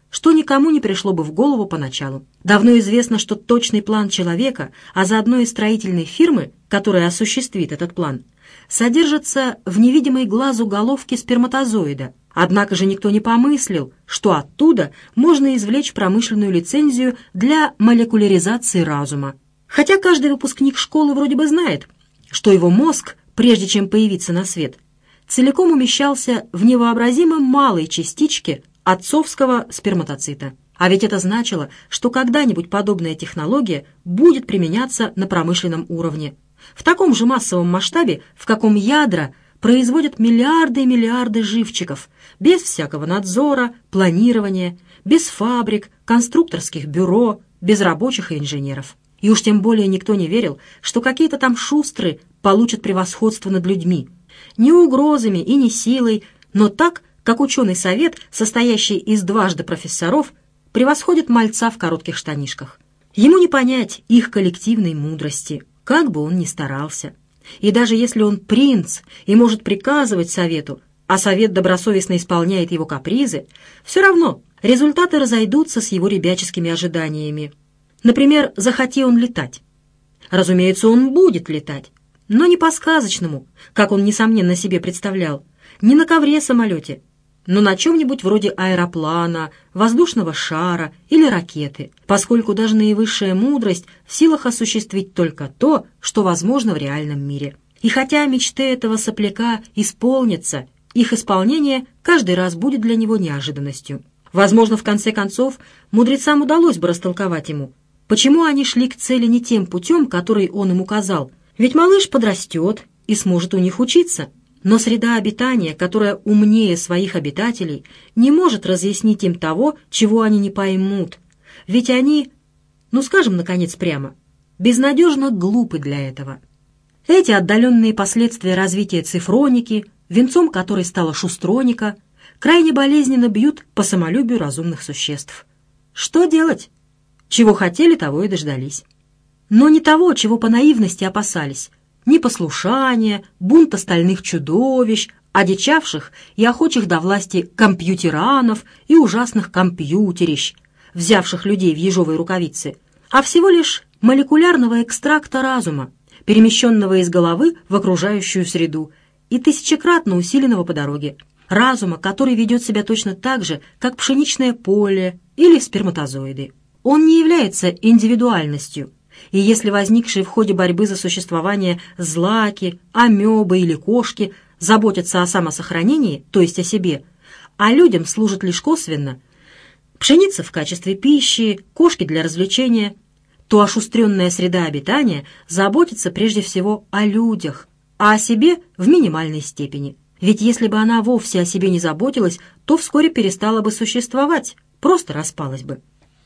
что никому не пришло бы в голову поначалу. Давно известно, что точный план человека, а заодно и строительной фирмы, которая осуществит этот план, содержится в невидимой глазу головке сперматозоида. Однако же никто не помыслил, что оттуда можно извлечь промышленную лицензию для молекуляризации разума. Хотя каждый выпускник школы вроде бы знает, что его мозг, прежде чем появиться на свет, целиком умещался в невообразимо малой частичке отцовского сперматоцита. А ведь это значило, что когда-нибудь подобная технология будет применяться на промышленном уровне, в таком же массовом масштабе, в каком ядра производят миллиарды и миллиарды живчиков, без всякого надзора, планирования, без фабрик, конструкторских бюро, без рабочих и инженеров. И уж тем более никто не верил, что какие-то там шустры получат превосходство над людьми. Не угрозами и не силой, но так, как ученый совет, состоящий из дважды профессоров, превосходит мальца в коротких штанишках. Ему не понять их коллективной мудрости, как бы он ни старался. И даже если он принц и может приказывать совету, а совет добросовестно исполняет его капризы, все равно результаты разойдутся с его ребяческими ожиданиями. Например, захоти он летать. Разумеется, он будет летать, но не по-сказочному, как он, несомненно, себе представлял, не на ковре-самолете, но на чем-нибудь вроде аэроплана, воздушного шара или ракеты, поскольку даже наивысшая мудрость в силах осуществить только то, что возможно в реальном мире. И хотя мечты этого сопляка исполнятся, их исполнение каждый раз будет для него неожиданностью. Возможно, в конце концов, мудрецам удалось бы растолковать ему, почему они шли к цели не тем путем, который он им указал, ведь малыш подрастет и сможет у них учиться. Но среда обитания, которая умнее своих обитателей, не может разъяснить им того, чего они не поймут. Ведь они, ну скажем, наконец, прямо, безнадежно глупы для этого. Эти отдаленные последствия развития цифроники, венцом которой стала шустроника, крайне болезненно бьют по самолюбию разумных существ. Что делать? Чего хотели, того и дождались. Но не того, чего по наивности опасались. Непослушания, бунта стальных чудовищ, одичавших и охочих до власти компьютеранов и ужасных компьютерищ, взявших людей в ежовые рукавицы, а всего лишь молекулярного экстракта разума, перемещенного из головы в окружающую среду и тысячекратно усиленного по дороге. Разума, который ведет себя точно так же, как пшеничное поле или сперматозоиды. Он не является индивидуальностью, и если возникшие в ходе борьбы за существование злаки, амебы или кошки заботятся о самосохранении, то есть о себе, а людям служат лишь косвенно, пшеница в качестве пищи, кошки для развлечения, то ошустренная среда обитания заботится прежде всего о людях, а о себе в минимальной степени. Ведь если бы она вовсе о себе не заботилась, то вскоре перестала бы существовать, просто распалась бы.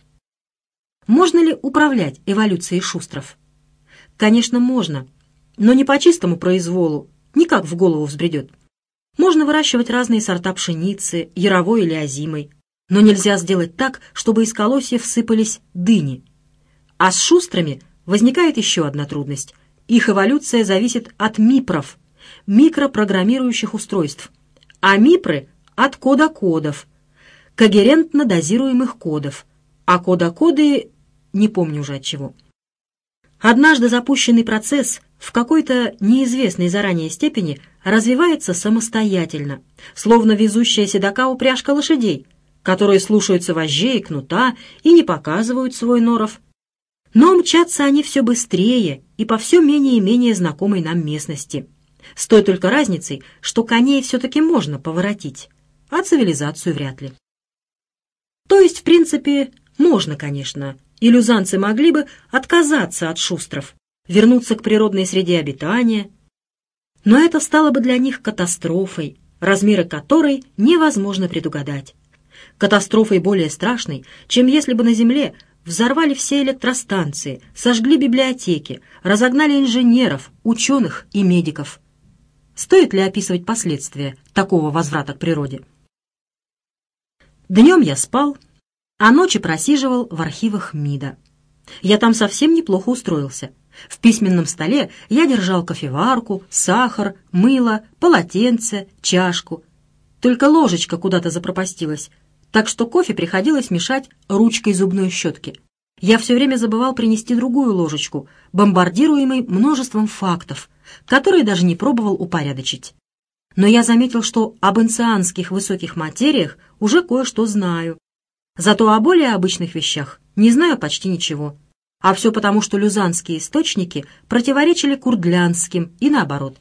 Можно ли управлять эволюцией шустров? Конечно, можно, но не по чистому произволу, никак в голову взбредет. Можно выращивать разные сорта пшеницы, яровой или озимой, но нельзя сделать так, чтобы из колосьев сыпались дыни. А с шустрами возникает еще одна трудность. Их эволюция зависит от мипров, микропрограммирующих устройств, а мипры — от кода-кодов, когерентно дозируемых кодов, а кода-коды не помню уже от чего. Однажды запущенный процесс в какой-то неизвестной заранее степени развивается самостоятельно, словно везущая седока упряжка лошадей, которые слушаются вожжей и кнута и не показывают свой норов. Но мчатся они все быстрее и по все менее и менее знакомой нам местности. С той только разницей, что коней все-таки можно поворотить, а цивилизацию вряд ли. То есть, в принципе, можно, конечно, и люзанцы могли бы отказаться от шустров, вернуться к природной среде обитания, но это стало бы для них катастрофой, размеры которой невозможно предугадать. Катастрофой более страшной, чем если бы на Земле взорвали все электростанции, сожгли библиотеки, разогнали инженеров, ученых и медиков. Стоит ли описывать последствия такого возврата к природе? Днем я спал, а ночи просиживал в архивах МИДа. Я там совсем неплохо устроился. В письменном столе я держал кофеварку, сахар, мыло, полотенце, чашку. Только ложечка куда-то запропастилась. так что кофе приходилось мешать ручкой зубной щетки. Я все время забывал принести другую ложечку, бомбардируемый множеством фактов, которые даже не пробовал упорядочить. Но я заметил, что об энцианских высоких материях уже кое-что знаю. Зато о более обычных вещах не знаю почти ничего. А все потому, что люзанские источники противоречили курдлянским и наоборот.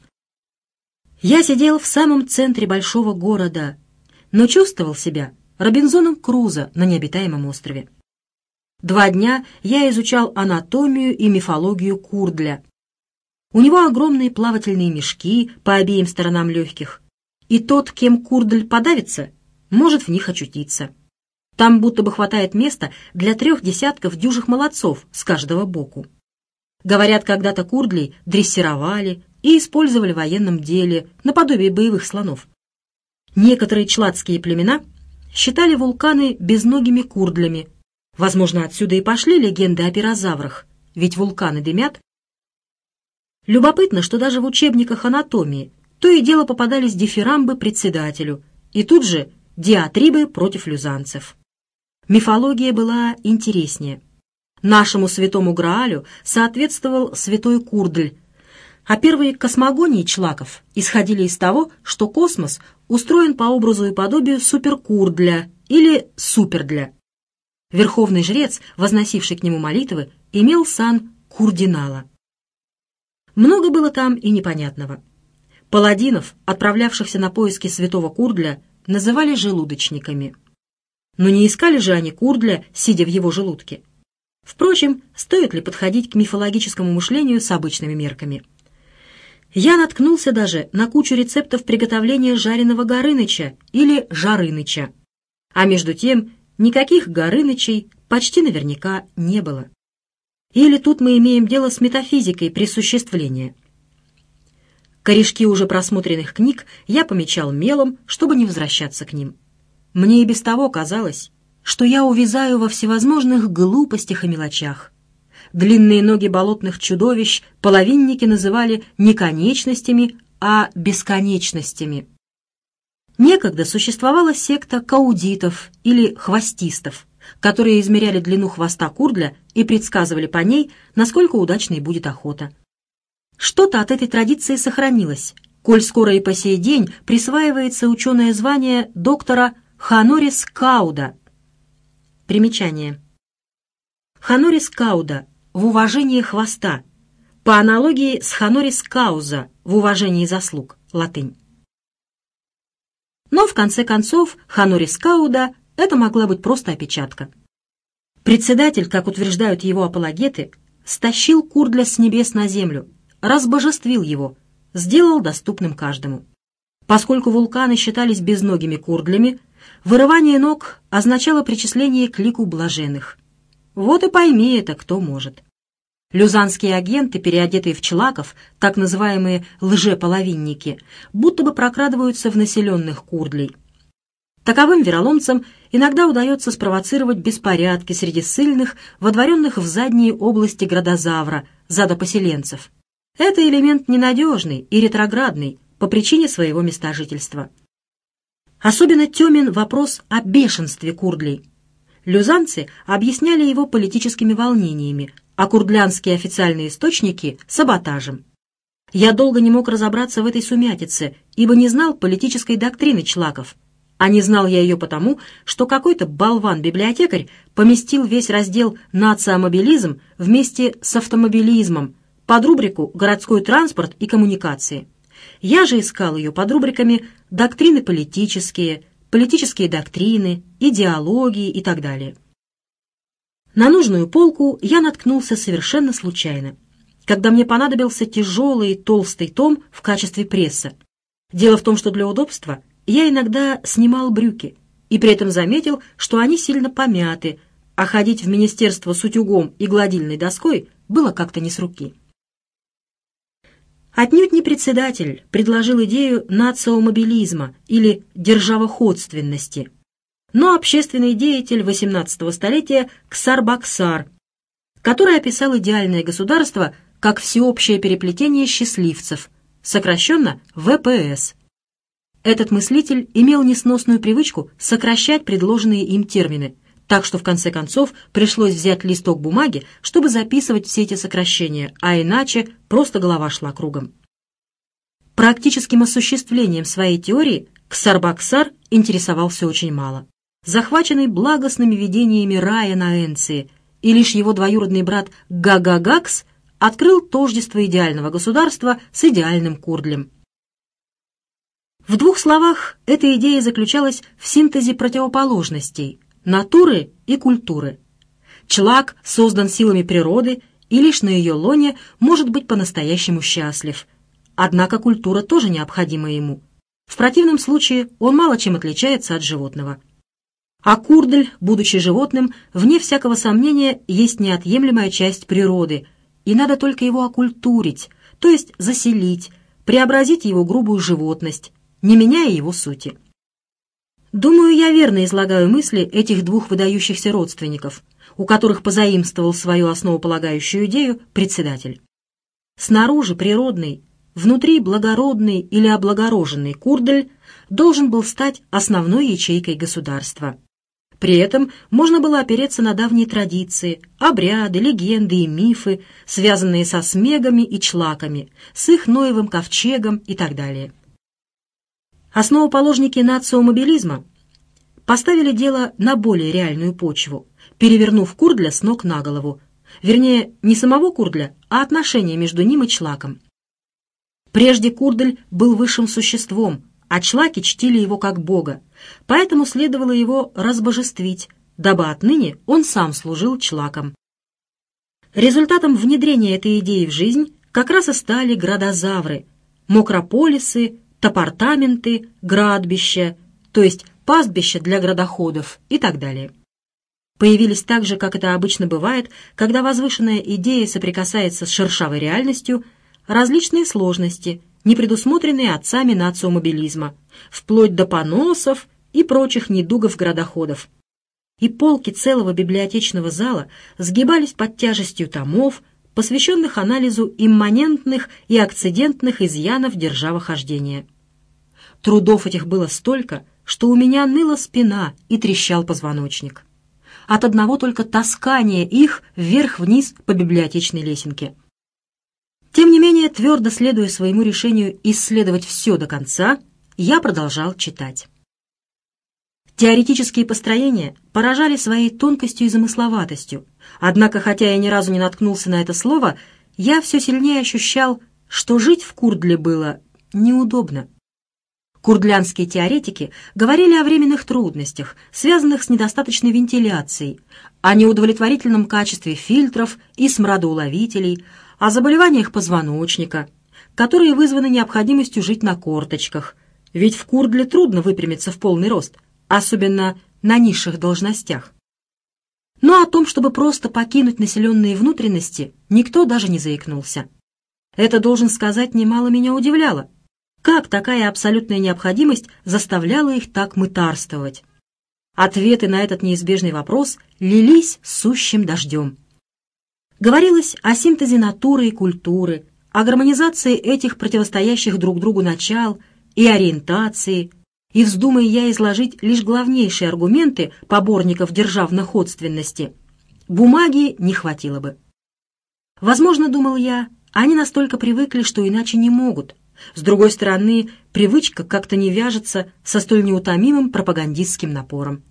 Я сидел в самом центре большого города, но чувствовал себя Робинзоном Крузо на необитаемом острове. Два дня я изучал анатомию и мифологию курдля. У него огромные плавательные мешки по обеим сторонам легких, и тот, кем курдль подавится, может в них очутиться. Там будто бы хватает места для трех десятков дюжих молодцов с каждого боку. Говорят, когда-то курдлей дрессировали и использовали в военном деле, наподобие боевых слонов. Некоторые чладские племена считали вулканы безногими курдлями. Возможно, отсюда и пошли легенды о пирозаврах, ведь вулканы дымят. Любопытно, что даже в учебниках анатомии то и дело попадались дифирамбы председателю, и тут же диатрибы против люзанцев. Мифология была интереснее. Нашему святому Граалю соответствовал святой Курдль, а первые космогонии члаков исходили из того, что космос устроен по образу и подобию суперкурдля или супердля. Верховный жрец, возносивший к нему молитвы, имел сан курдинала. Много было там и непонятного. Паладинов, отправлявшихся на поиски святого Курдля, называли желудочниками. Но не искали же они Курдля, сидя в его желудке. Впрочем, стоит ли подходить к мифологическому мышлению с обычными мерками? Я наткнулся даже на кучу рецептов приготовления жареного горыныча или жарыныча. А между тем, никаких горынычей почти наверняка не было. Или тут мы имеем дело с метафизикой присуществления. Корешки уже просмотренных книг я помечал мелом, чтобы не возвращаться к ним. Мне и без того казалось, что я увязаю во всевозможных глупостях и мелочах. Длинные ноги болотных чудовищ половинники называли не конечностями, а бесконечностями. Некогда существовала секта каудитов или хвостистов, которые измеряли длину хвоста курдля и предсказывали по ней, насколько удачной будет охота. Что-то от этой традиции сохранилось, коль скоро и по сей день присваивается ученое звание доктора Хонорис Кауда. Примечание. Хонорис Кауда в уважении хвоста, по аналогии с Хонорис Кауза в уважении заслуг, латынь. Но в конце концов Хонорис Кауда — это могла быть просто опечатка. Председатель, как утверждают его апологеты, стащил курдля с небес на землю, разбожествил его, сделал доступным каждому. Поскольку вулканы считались безногими курдлями, вырывание ног означало причисление к лику блаженных. Вот и пойми это, кто может. Люзанские агенты, переодетые в члаков, так называемые лжеполовинники, будто бы прокрадываются в населенных курдлей. Таковым вероломцам иногда удается спровоцировать беспорядки среди ссыльных, водворенных в задние области градозавра, задопоселенцев. Это элемент ненадежный и ретроградный по причине своего места жительства. Особенно темен вопрос о бешенстве курдлей. Люзанцы объясняли его политическими волнениями, а курдлянские официальные источники — саботажем. Я долго не мог разобраться в этой сумятице, ибо не знал политической доктрины члаков. А не знал я ее потому, что какой-то болван-библиотекарь поместил весь раздел «Нациомобилизм» вместе с автомобилизмом под рубрику «Городской транспорт и коммуникации». Я же искал ее под рубриками «Доктрины политические», «Политические доктрины», «Идеологии» и так далее. На нужную полку я наткнулся совершенно случайно, когда мне понадобился тяжелый толстый том в качестве пресса. Дело в том, что для удобства я иногда снимал брюки и при этом заметил, что они сильно помяты, а ходить в министерство с утюгом и гладильной доской было как-то не с руки. Отнюдь не председатель предложил идею нациомобилизма или державоходственности, но общественный деятель восемнадцатого столетия Ксар-Баксар, который описал идеальное государство как всеобщее переплетение счастливцев, сокращенно вэ пэ эс. Этот мыслитель имел несносную привычку сокращать предложенные им термины, так что в конце концов пришлось взять листок бумаги, чтобы записывать все эти сокращения, а иначе просто голова шла кругом. Практическим осуществлением своей теории Ксарбаксар интересовался очень мало. Захваченный благостными видениями рая на Энции, и лишь его двоюродный брат Гагагакс открыл тождество идеального государства с идеальным Курдлем. В двух словах, эта идея заключалась в синтезе противоположностей – натуры и культуры. Члак создан силами природы и лишь на ее лоне может быть по-настоящему счастлив. Однако культура тоже необходима ему. В противном случае он мало чем отличается от животного. А Курдль, будучи животным, вне всякого сомнения, есть неотъемлемая часть природы, и надо только его окультурить, то есть заселить, преобразить его грубую животность, не меняя его сути. Думаю, я верно излагаю мысли этих двух выдающихся родственников, у которых позаимствовал свою основополагающую идею председатель. Снаружи природный, внутри благородный или облагороженный Курдль должен был стать основной ячейкой государства. При этом можно было опереться на давние традиции, обряды, легенды и мифы, связанные со смегами и члаками, с их Ноевым ковчегом и так далее. Основоположники нациомобилизма поставили дело на более реальную почву, перевернув Курдля с ног на голову, вернее, не самого Курдля, а отношения между ним и члаком. Прежде Курдль был высшим существом, а члаки чтили его как бога, поэтому следовало его разбожествить, дабы отныне он сам служил члакам. Результатом внедрения этой идеи в жизнь как раз и стали градозавры, мокрополисы, топартаменты, градбища, то есть пастбища для градоходов и так далее. Появились так же, как это обычно бывает, когда возвышенная идея соприкасается с шершавой реальностью, различные сложности, не предусмотренные отцами нациомобилизма, вплоть до поносов и прочих недугов градоходов. И полки целого библиотечного зала сгибались под тяжестью томов, посвященных анализу имманентных и акцидентных изъянов державохождения. Трудов этих было столько, что у меня ныла спина и трещал позвоночник. От одного только таскания их вверх-вниз по библиотечной лесенке. Тем не менее, твердо следуя своему решению исследовать все до конца, я продолжал читать. Теоретические построения поражали своей тонкостью и замысловатостью, однако, хотя я ни разу не наткнулся на это слово, я все сильнее ощущал, что жить в Курдле было неудобно. Курдлянские теоретики говорили о временных трудностях, связанных с недостаточной вентиляцией, о неудовлетворительном качестве фильтров и смрадоуловителей, о заболеваниях позвоночника, которые вызваны необходимостью жить на корточках, ведь в Курдле трудно выпрямиться в полный рост, особенно на низших должностях. Но о том, чтобы просто покинуть населенные внутренности, никто даже не заикнулся. Это, должен сказать, немало меня удивляло. Как такая абсолютная необходимость заставляла их так мытарствовать? Ответы на этот неизбежный вопрос лились сущим дождем. Говорилось о синтезе натуры и культуры, о гармонизации этих противостоящих друг другу начал и ориентации, и вздумая я изложить лишь главнейшие аргументы поборников державноходственности, бумаги не хватило бы. Возможно, думал я, они настолько привыкли, что иначе не могут. С другой стороны, привычка как-то не вяжется со столь неутомимым пропагандистским напором.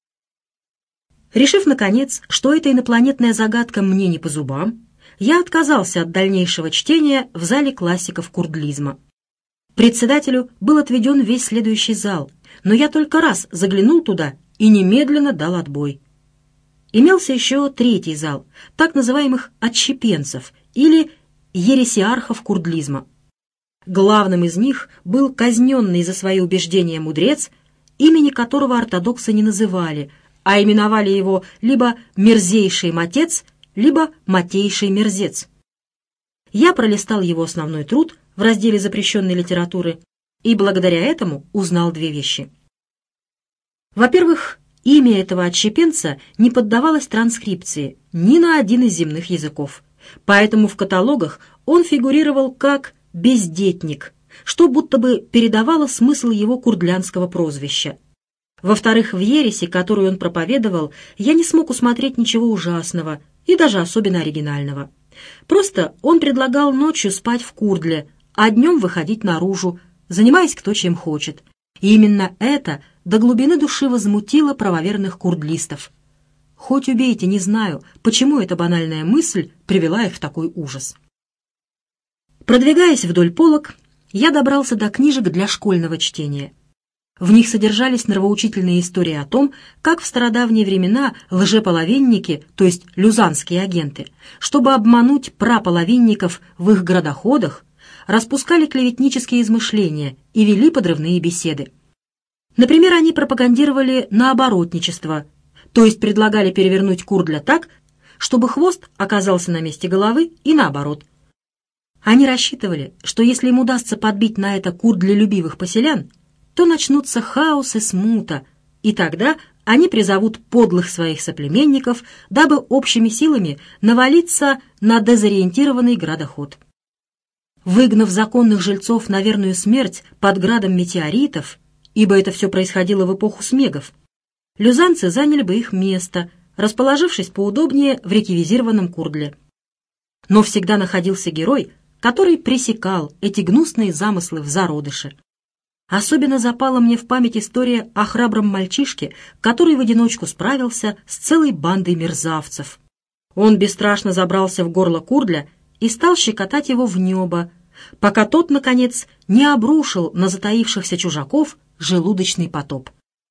Решив, наконец, что эта инопланетная загадка мне не по зубам, я отказался от дальнейшего чтения в зале классиков курдлизма. Председателю был отведен весь следующий зал, но я только раз заглянул туда и немедленно дал отбой. Имелся еще третий зал, так называемых отщепенцев или ересиархов курдлизма. Главным из них был казненный за свои убеждения мудрец, имени которого ортодоксы не называли, а именовали его либо «мерзейший матец», либо «матейший мерзец». Я пролистал его основной труд в разделе запрещенной литературы и благодаря этому узнал две вещи. Во-первых, имя этого отщепенца не поддавалось транскрипции ни на один из земных языков, поэтому в каталогах он фигурировал как «бездетник», что будто бы передавало смысл его курдлянского прозвища. Во-вторых, в ересе, которую он проповедовал, я не смог усмотреть ничего ужасного и даже особенно оригинального. Просто он предлагал ночью спать в курдле, а днем выходить наружу, занимаясь кто чем хочет. И именно это до глубины души возмутило правоверных курдлистов. Хоть убейте, не знаю, почему эта банальная мысль привела их в такой ужас. Продвигаясь вдоль полок, я добрался до книжек для школьного чтения. В них содержались нравоучительные истории о том, как в стародавние времена лжеполовинники, то есть люзанские агенты, чтобы обмануть праполовинников в их градоходах, распускали клеветнические измышления и вели подрывные беседы. Например, они пропагандировали наоборотничество, то есть предлагали перевернуть курдля так, чтобы хвост оказался на месте головы и наоборот. Они рассчитывали, что если им удастся подбить на это курдлелюбивых поселян, то начнутся хаос и смута, и тогда они призовут подлых своих соплеменников, дабы общими силами навалиться на дезориентированный градоход. Выгнав законных жильцов на верную смерть под градом метеоритов, ибо это все происходило в эпоху смегов, люзанцы заняли бы их место, расположившись поудобнее в реквизированном курдле. Но всегда находился герой, который пресекал эти гнусные замыслы в зародыше. Особенно запала мне в память история о храбром мальчишке, который в одиночку справился с целой бандой мерзавцев. Он бесстрашно забрался в горло курдля и стал щекотать его в небо, пока тот, наконец, не обрушил на затаившихся чужаков желудочный потоп.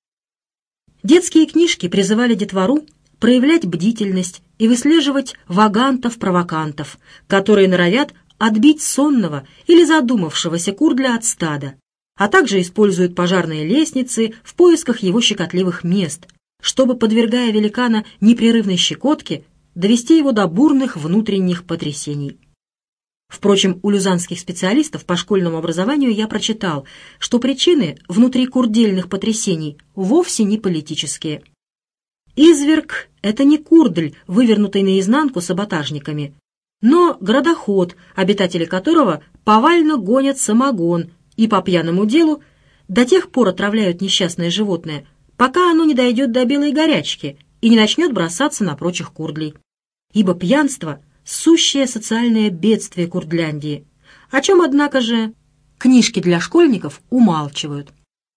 Детские книжки призывали детвору проявлять бдительность и выслеживать вагантов-провокантов, которые норовят отбить сонного или задумавшегося курдля от стада, а также используют пожарные лестницы в поисках его щекотливых мест, чтобы, подвергая великана непрерывной щекотке, довести его до бурных внутренних потрясений. Впрочем, у люзанских специалистов по школьному образованию я прочитал, что причины внутрикурдельных потрясений вовсе не политические. Изверг — это не курдль, вывернутый наизнанку саботажниками, но градоход, обитатели которого повально гонят самогон и по пьяному делу до тех пор отравляют несчастное животное, пока оно не дойдет до белой горячки и не начнет бросаться на прочих курдлей. Ибо пьянство — сущее социальное бедствие Курдляндии, о чем, однако же, книжки для школьников умалчивают.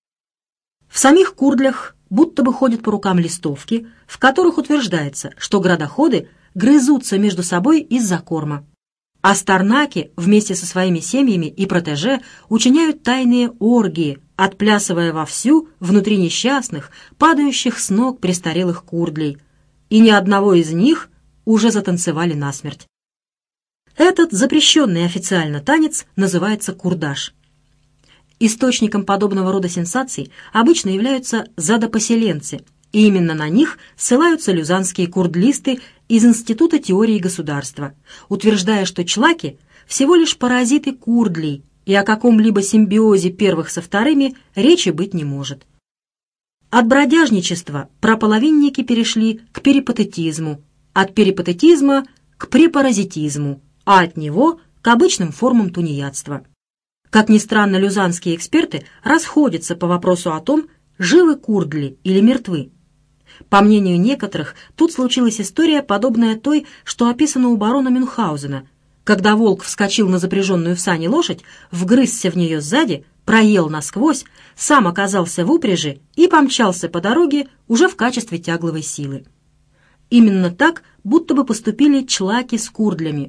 В самих курдлях будто бы ходят по рукам листовки, в которых утверждается, что градоходы грызутся между собой из-за корма. А старнаки вместе со своими семьями и протеже учиняют тайные оргии, отплясывая вовсю внутри несчастных, падающих с ног престарелых курдлей, и ни одного из них уже затанцевали насмерть. Этот запрещенный официально танец называется курдаш. Источником подобного рода сенсаций обычно являются задопоселенцы, и именно на них ссылаются люзанские курдлисты из Института теории государства, утверждая, что члаки всего лишь паразиты курдлей, и о каком-либо симбиозе первых со вторыми речи быть не может. От бродяжничества праполовинники перешли к перипатетизму, от перипатетизма к препаразитизму, а от него к обычным формам тунеядства. Как ни странно, люзанские эксперты расходятся по вопросу о том, живы курдли или мертвы. По мнению некоторых, тут случилась история, подобная той, что описана у барона Мюнхгаузена, когда волк вскочил на запряженную в сани лошадь, вгрызся в нее сзади, проел насквозь, сам оказался в упряжи и помчался по дороге уже в качестве тягловой силы. Именно так будто бы поступили члаки с курдлями.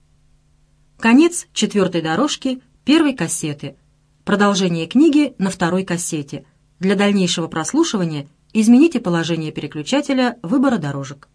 Конец четвертой дорожки первой кассеты. Продолжение книги на второй кассете. Для дальнейшего прослушивания измените положение переключателя выбора дорожек.